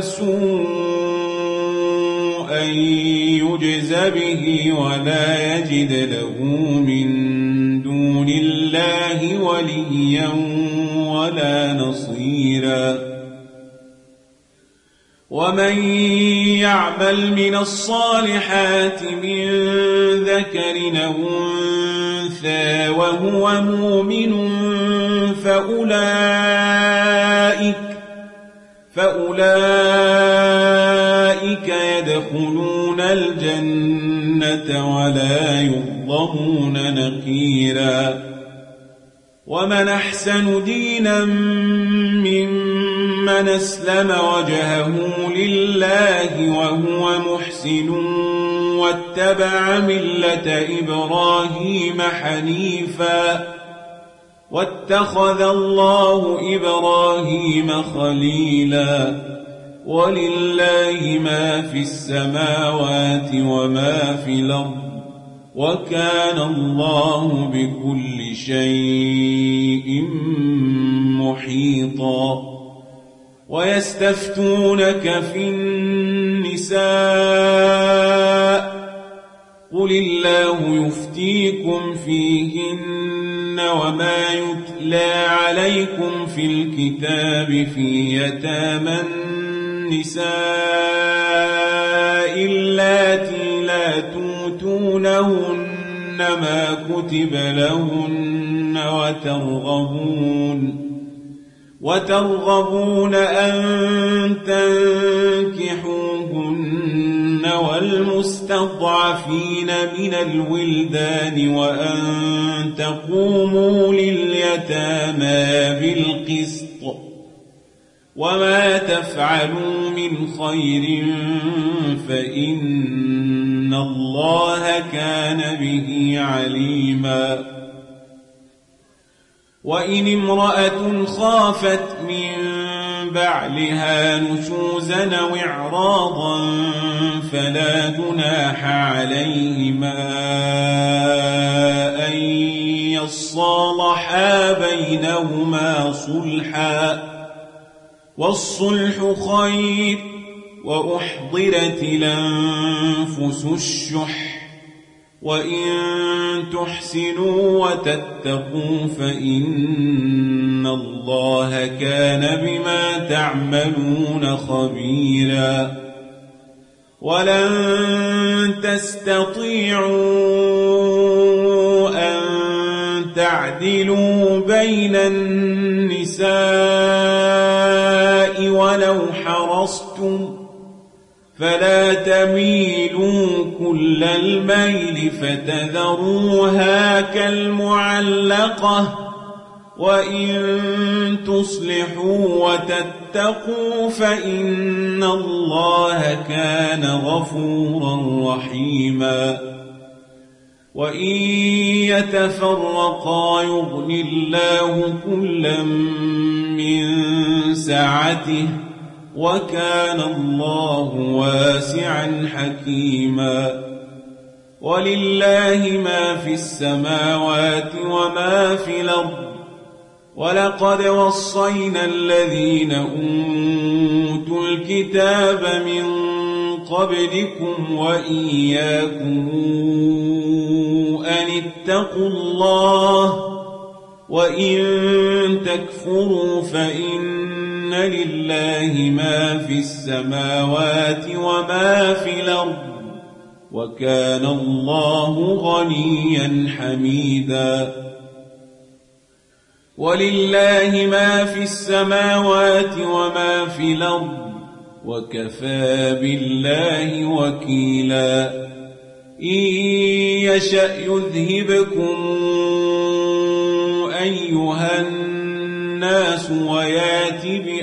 سوءا يجز به ولا يجد له من دون الله وليا ولا نصيرا ومن يعمل من الصالحات من ذكر أو أنثى وهو مؤمن فأولئك فأولئك يدخلون الجنة ولا يظلمون نقيرا ومن أحسن دينا ممن أسلم وجهه لله وهو محسن واتبع ملة إبراهيم حنيفا واتخذ الله إبراهيم خليلا ولله ما في السماوات وما في الأرض وكان الله بكل شيء محيطا ويستفتونك في النساء قل الله يفتيكم فيهن وما يتلى عليكم في الكتاب في يتامى النساء اللاتي لا تؤتونهن ما كتب لهن وترغبون وترغبون أن تنكحوهن والمستضعفين من الولدان وأن تقوموا لليتامى بالقسط وما تفعلوا من خير فإن الله كان به عليما وإن امرأة خافت من بعلها نشوزا أو إعراضا فلا جناح عليهما أن يصالحا بينهما صلحا والصلح خير وأحضرت الأنفس الشح وإن تحسنوا وتتقوا فإن الله كان بما تعملون خبيرا ولن تستطيعوا أن تعدلوا بين النساء ولو حرصتم فلا تميلوا كل الميل فتذروها كالمعلقة وإن تصلحوا وتتقوا فإن الله كان غفورا رحيما وإن يتفرقا يغني الله كلا من سعته وكان الله واسعا حكيما ولله ما في السماوات وما في الأرض ولقد وصينا الذين أوتوا الكتاب من قبلكم وإياكم أن اتقوا الله وإن تكفروا فإن لله ما في السماوات وما في الأرض وكان الله غنيا حميدا ولله ما في السماوات وما في الأرض وكفى بالله وكيلا إن يشأ يذهبكم أيها الناس ويات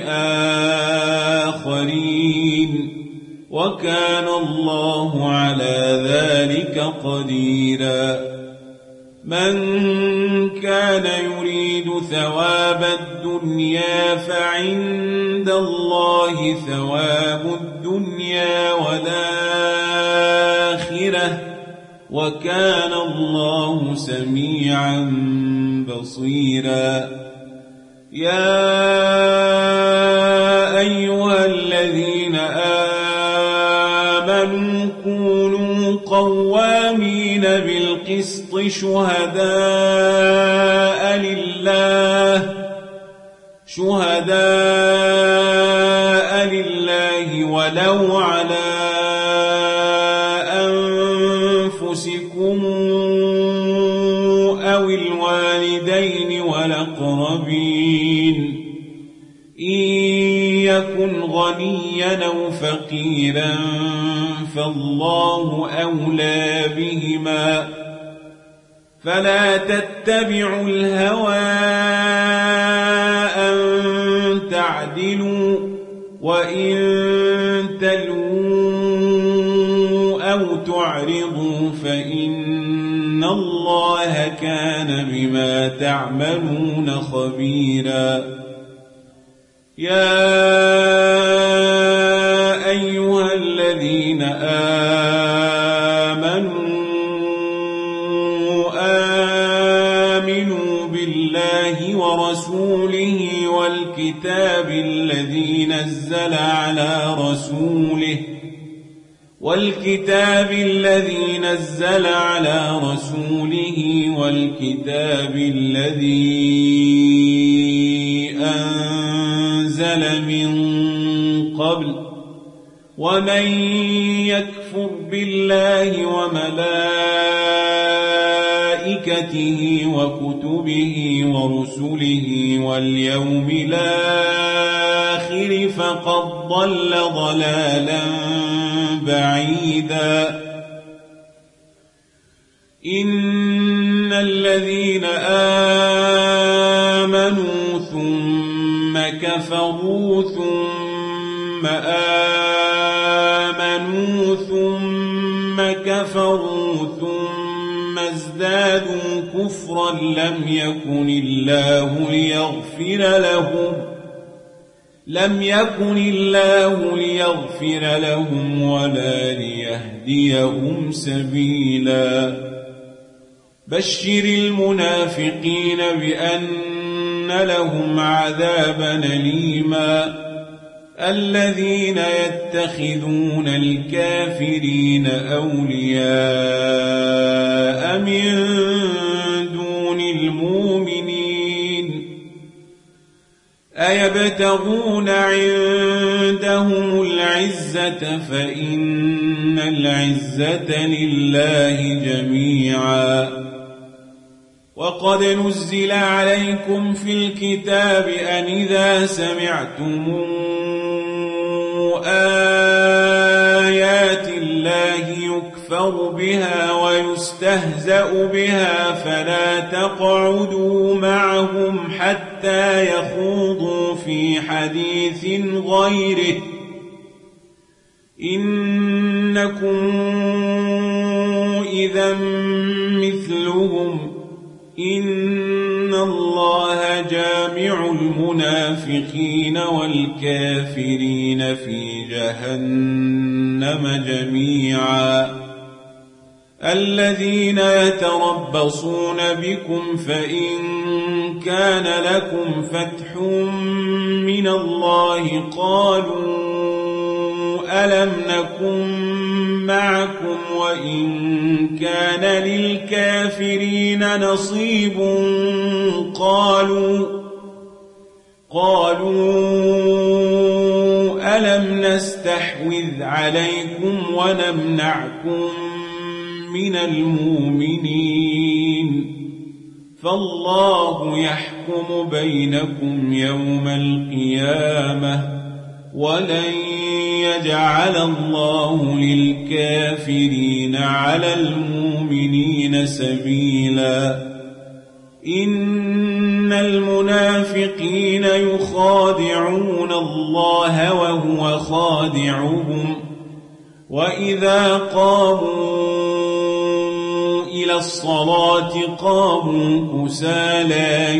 بآخرين وكان الله على ذلك قديرا من كان يريد ثواب الدنيا فعند الله ثواب الدنيا والآخرة وكان الله سميعا بصيرا يا أيها الذين آمنوا كونوا قوامين بالقسط شهداء لله شهداء لله ولو على أنفسكم أو الوالدين والأقربين إن يكن غنيا أو فقيرا فالله أولى بهما فلا تتبعوا الهوى أن تعدلوا وإن تلووا أو تعرضوا فإن الله كان بما تعملون خبيرا يا أيها الذين آمنوا آمنوا بالله ورسوله والكتاب الذي نزل على رسوله والكتاب الذي نزل على رسوله والكتاب الذي أنزل من قبل ومن يكفر بالله وملائكته وكتبه ورسله واليوم الآخر فقد ضل ضلالا بعيدا إن الذين آمنوا ثم كفروا ثم آمنوا ثم كفروا ثم ازدادوا كفرا لم يكن الله ليغفر لهم لم يكن الله ليغفر لهم ولا ليهديهم سبيلا بشر المنافقين بأن لهم عذابا أليما الذين يتخذون الكافرين أولياء من دون المؤمنين أيبتغون عندهم العزة فإن العزة لله جميعا وقد نزل عليكم في الكتاب أن إذا سمعتم آيات الله يكفر بها ويستهزأ بها فلا تقعدوا معهم حتى يخوضوا في حديث غيره إنكم إذا مثلهم إن الله جامع المنافقين والكافرين في جهنم جميعا الذين يتربصون بكم فإن كان لكم فتح من الله قالوا ألم نكن معكم وإن كان للكافرين نصيب قالوا قالوا ألم نستحوذ عليكم ونمنعكم من المؤمنين فالله يحكم بينكم يوم القيامة ولن يجعل الله للكافرين على المؤمنين سبيلا إن المنافقين يخادعون الله وهو خادعهم وإذا قاموا إلى الصلاة قاموا كسالى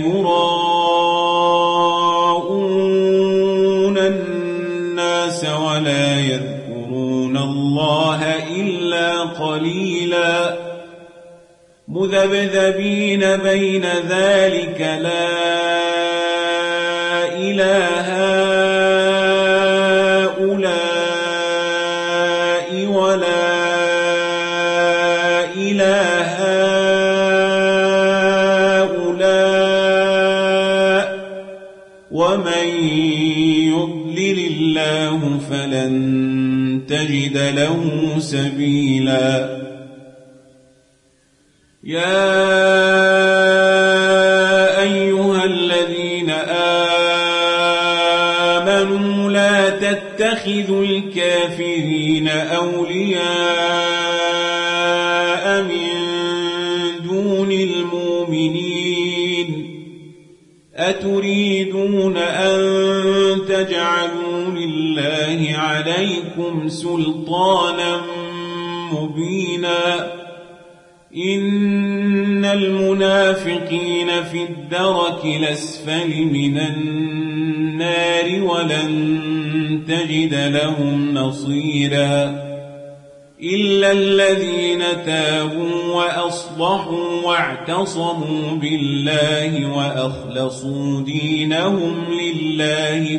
يراءون الناس ولا يذكرون الله إلا قليلا مذبذبين بين ذلك لا إله هؤلاء ولا إله هؤلاء ومن يضلل الله فلن تجد له سبيلا يا أيها الذين آمنوا لا تتخذوا الكافرين أولياء من دون المؤمنين أتريدون أن تجعلوا لله عليكم سلطانا مبينا إن المنافقين في الدرك الأسفل من النار ولن تجد لهم نصيرا إلا الذين تابوا وأصلحوا واعتصموا بالله وأخلصوا دينهم لله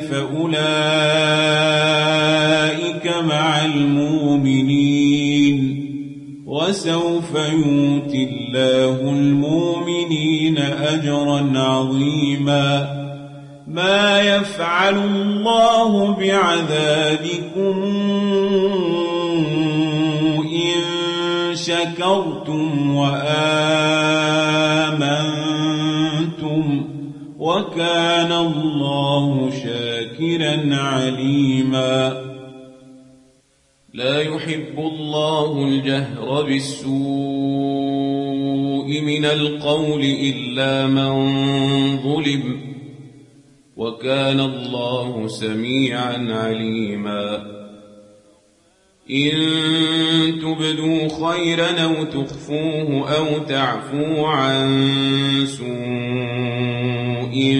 فأولئك مع المؤمنين وسوف يؤتي الله المؤمنين أجرا عظيما ما يفعل الله بعذابكم إن شكرتم وآمنتم وكان الله شاكرا عليما لا يحب الله الجهر بالسوء من القول إلا من ظلم وكان الله سميعا عليما إن تبدوا خيرا أو تخفوه أو تعفو عن سوء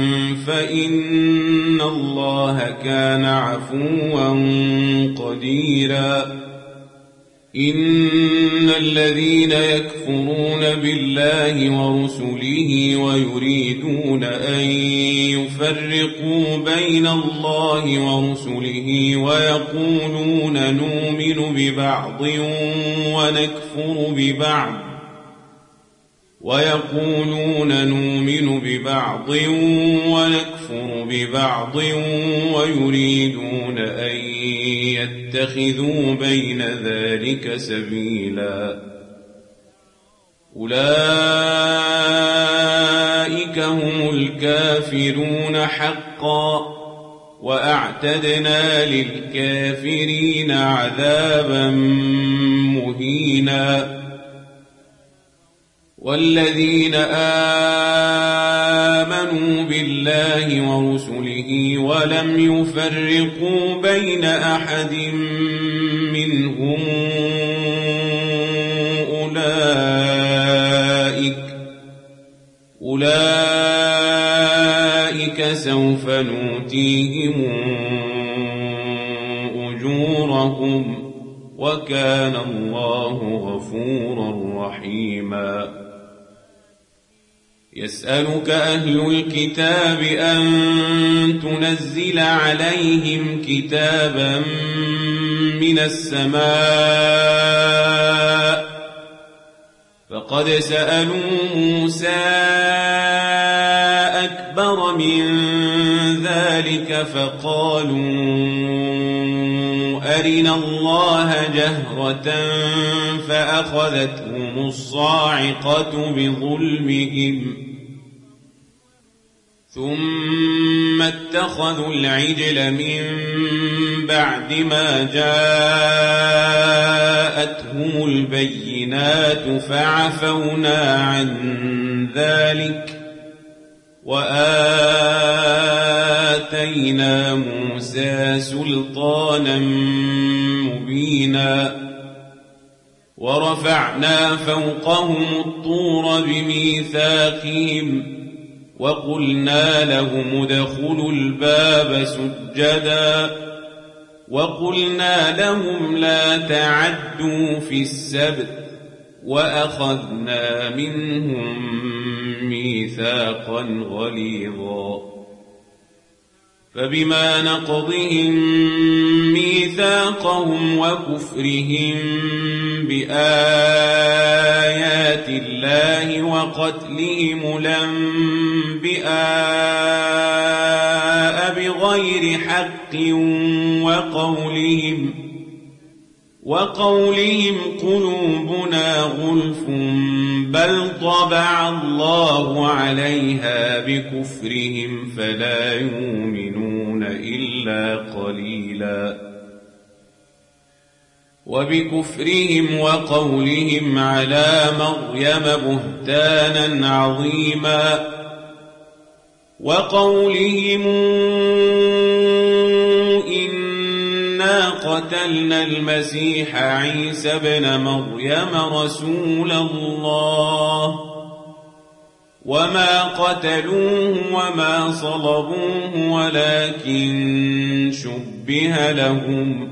فإن الله كان عفوا قديرا إن الذين يكفرون بالله ورسله ويريدون أن يفرقوا بين الله ورسله ويقولون نؤمن ببعض ونكفر ببعض ويقولون نؤمن ببعض ونكفر ببعض ويريدون أن يتخذوا بين ذلك سبيلا أولئك هم الكافرون حقا وأعتدنا للكافرين عذابا مهينا والذين آمنوا بالله ورسله ولم يفرقوا بين أحد منهم أولئك أولئك سوف نؤتيهم أجورهم وكان الله غفورا رحيما. يسألك أهل الكتاب أن تنزل عليهم كتابا من السماء فقد سألوا موسى أكبر من ذلك فقالوا أرنا الله جهرة فأخذتهم الصاعقة بظلمهم ثم اتخذوا العجل من بعد ما جاءتهم البينات فعفونا عن ذلك وآتينا موسى سلطانا مبينا ورفعنا فوقهم الطور بميثاقهم وقلنا لهم ادخلوا الباب سجدا وقلنا لهم لا تعدوا في السبت وأخذنا منهم ميثاقا غليظا فبما نقضهم ميثاقهم وكفرهم بآيات الله وقتلهم الأنبياء بغير حق وقولهم وقولهم قلوبنا غلف بل طبع الله عليها بكفرهم فلا يؤمنون إلا قليلا وبكفرهم وقولهم على مريم بهتانا عظيما وقولهم إنا قتلنا المسيح عيسى ابن مريم رسول الله وما قتلوه وما صلبوه ولكن شبه لهم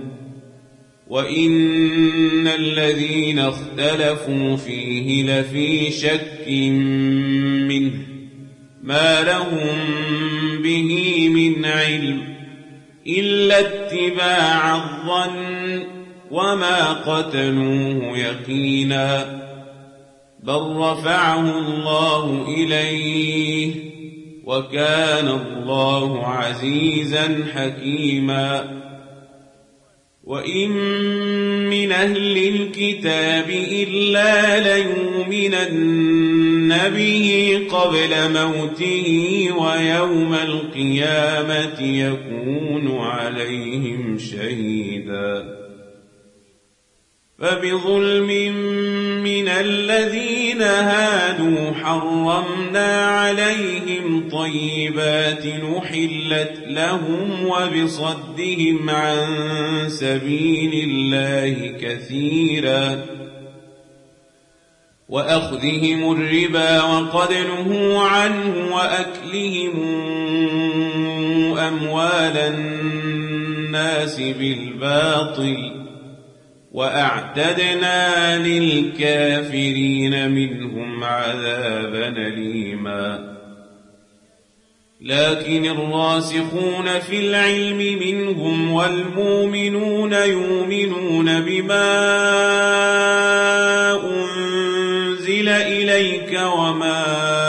وإن الذين اختلفوا فيه لفي شك منه ما لهم به من علم إلا اتباع الظن وما قتلوه يقينا بل رفعه الله إليه وكان الله عزيزا حكيما. وإن من أهل الكتاب إلا ليؤمنن به قبل موته ويوم القيامة يكون عليهم شهيدا فبظلم من الذين هادوا حرمنا عليهم طيبات نحلت لهم وبصدهم عن سبيل الله كثيرا وأخذهم الربا وقد نهوا عنه وأكلهم أموال الناس بالباطل وأعتدنا للكافرين منهم عذابا أليما. لكن الراسخون في العلم منهم والمؤمنون يؤمنون بما أنزل إليك وما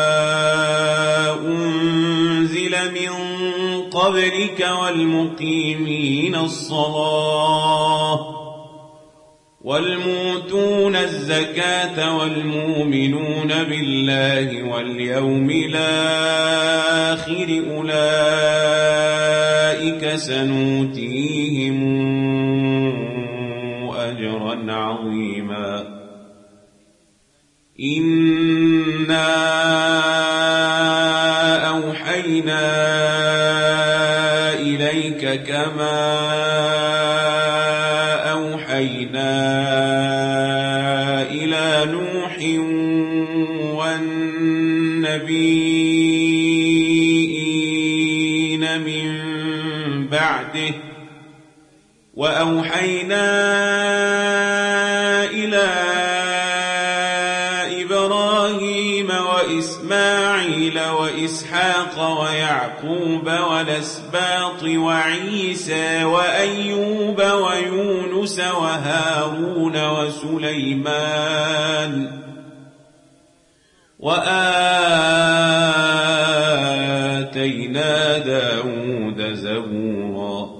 أنزل من قبلك والمقيمين الصلاة والموتون الزكاة والمؤمنون بالله واليوم الآخر أولئك سنؤتيهم أجرا عظيما. إنا أوحينا إليك كما أوحينا إلى نوح والنبي وأوحينا إلى إبراهيم وإسماعيل وإسحاق ويعقوب والأسباط وعيسى وأيوب ويونس وهارون وسليمان وآتينا داود زبورا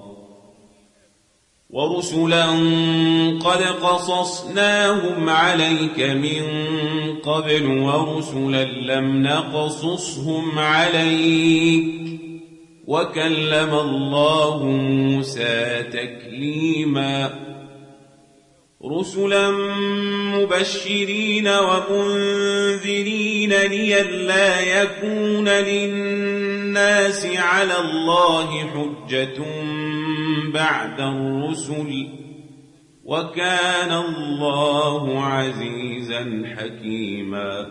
ورسلا قد قصصناهم عليك من قبل ورسلا لم نقصصهم عليك وكلم الله موسى تكليما رسلا مبشرين ومنذرين لئلا يكون للناس على الله حجة بعد الرسل وكان الله عزيزا حكيما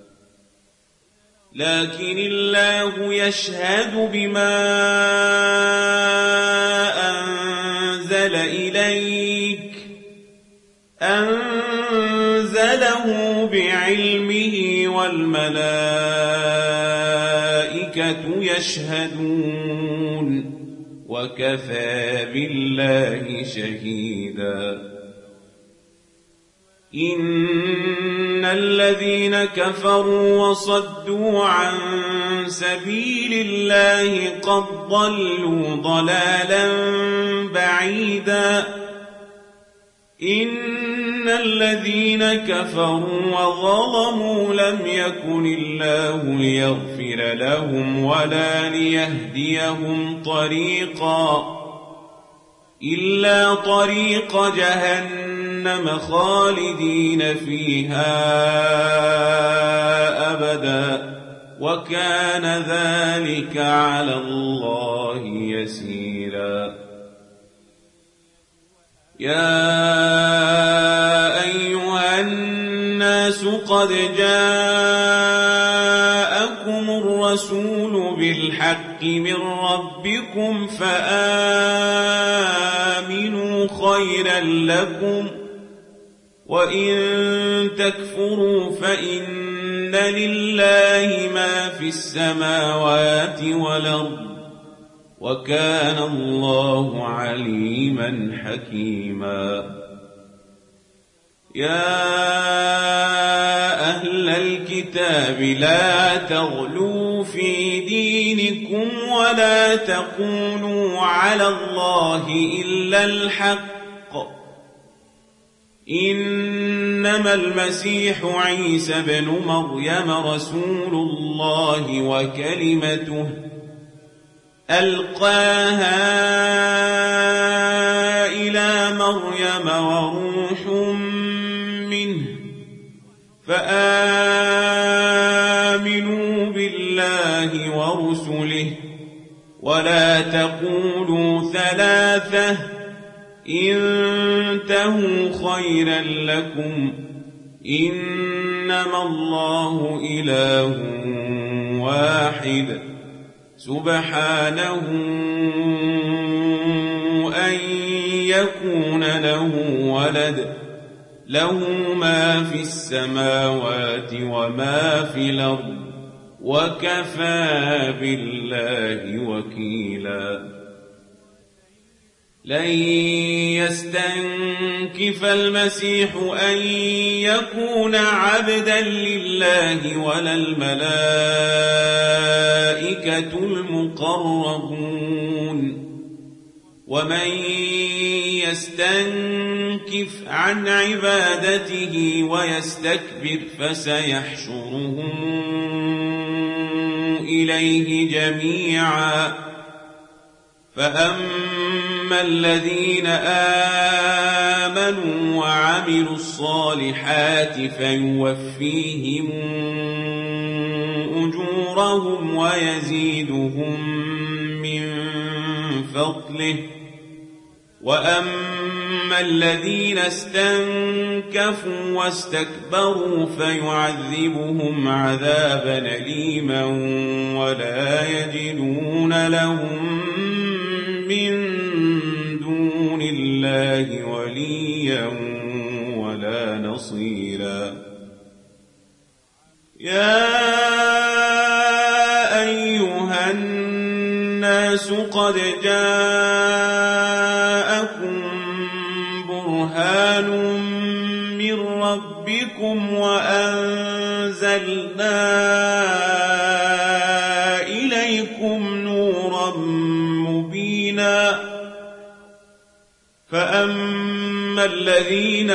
لكن الله يشهد بما أنزل إليك أنزله بعلمه والملائكة يشهدون وكفى بالله شهيدا إن الذين كفروا وصدوا عن سبيل الله قد ضلوا ضلالا بعيدا إن الذين كفروا وظلموا لم يكن الله ليغفر لهم ولا ليهديهم طريقا إلا طريق جهنم خالدين فيها أبدا وكان ذلك على الله يسيرا يا أيها الناس قد جاءكم الرسول بالحق من ربكم فآمنوا خيرا لكم وإن تكفروا فإن لله ما في السماوات والأرض وكان الله عليما حكيما يا أهل الكتاب لا تغلوا في دينكم ولا تقولوا على الله إلا الحق إنما المسيح عيسى بن مريم رسول الله وكلمته ألقاها إلى مريم وروح منه فآمنوا بالله ورسله ولا تقولوا ثلاثة انتهوا خيرا لكم إنما الله إله واحد سبحانه أن يكون له ولد له ما في السماوات وما في الأرض وكفى بالله وكيلا لن يستنكف المسيح أن يكون عبدا لله ولا الملائكة المقربون ومن يستنكف عن عبادته ويستكبر فسيحشرهم إليه جميعا فأما الذين آمنوا وعملوا الصالحات فيوفيهم أجورهم ويزيدهم من فضله وأما الذين استنكفوا واستكبروا فيعذبهم عذابا أليما ولا يجدون لهم من دون الله بالله وليا ولا نصيرا يا أيها الناس قد جاءكم برهان من ربكم وأنزلنا إليكم نورا مبينا فأما الذين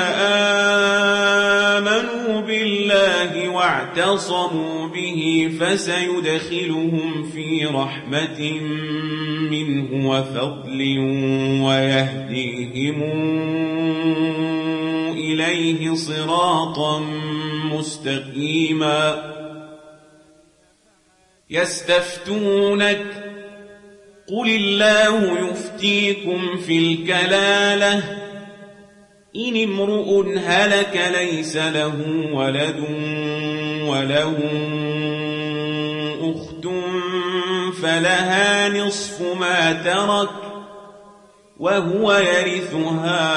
آمنوا بالله واعتصموا به فسيدخلهم في رحمة منه وفضل ويهديهم إليه صراطا مستقيما يستفتونك قل الله يفتيكم في الكلالة إن امرؤ هلك ليس له ولد وله أخت فلها نصف ما ترك وهو يرثها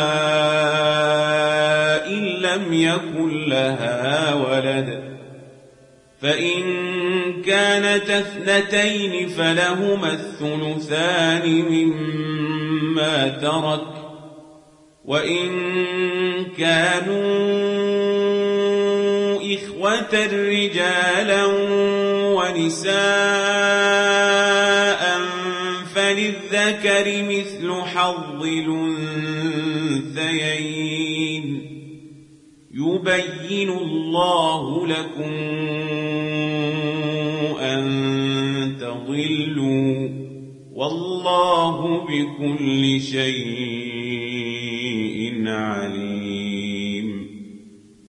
إن لم يكن لها ولد فإن كانت اثنتين فلهما الثلثان مما ترك وإن كانوا إخوة رجالا ونساء فللذكر مثل حظ الأنثيين يبين الله لكم أن تضلوا والله بكل شيء عليم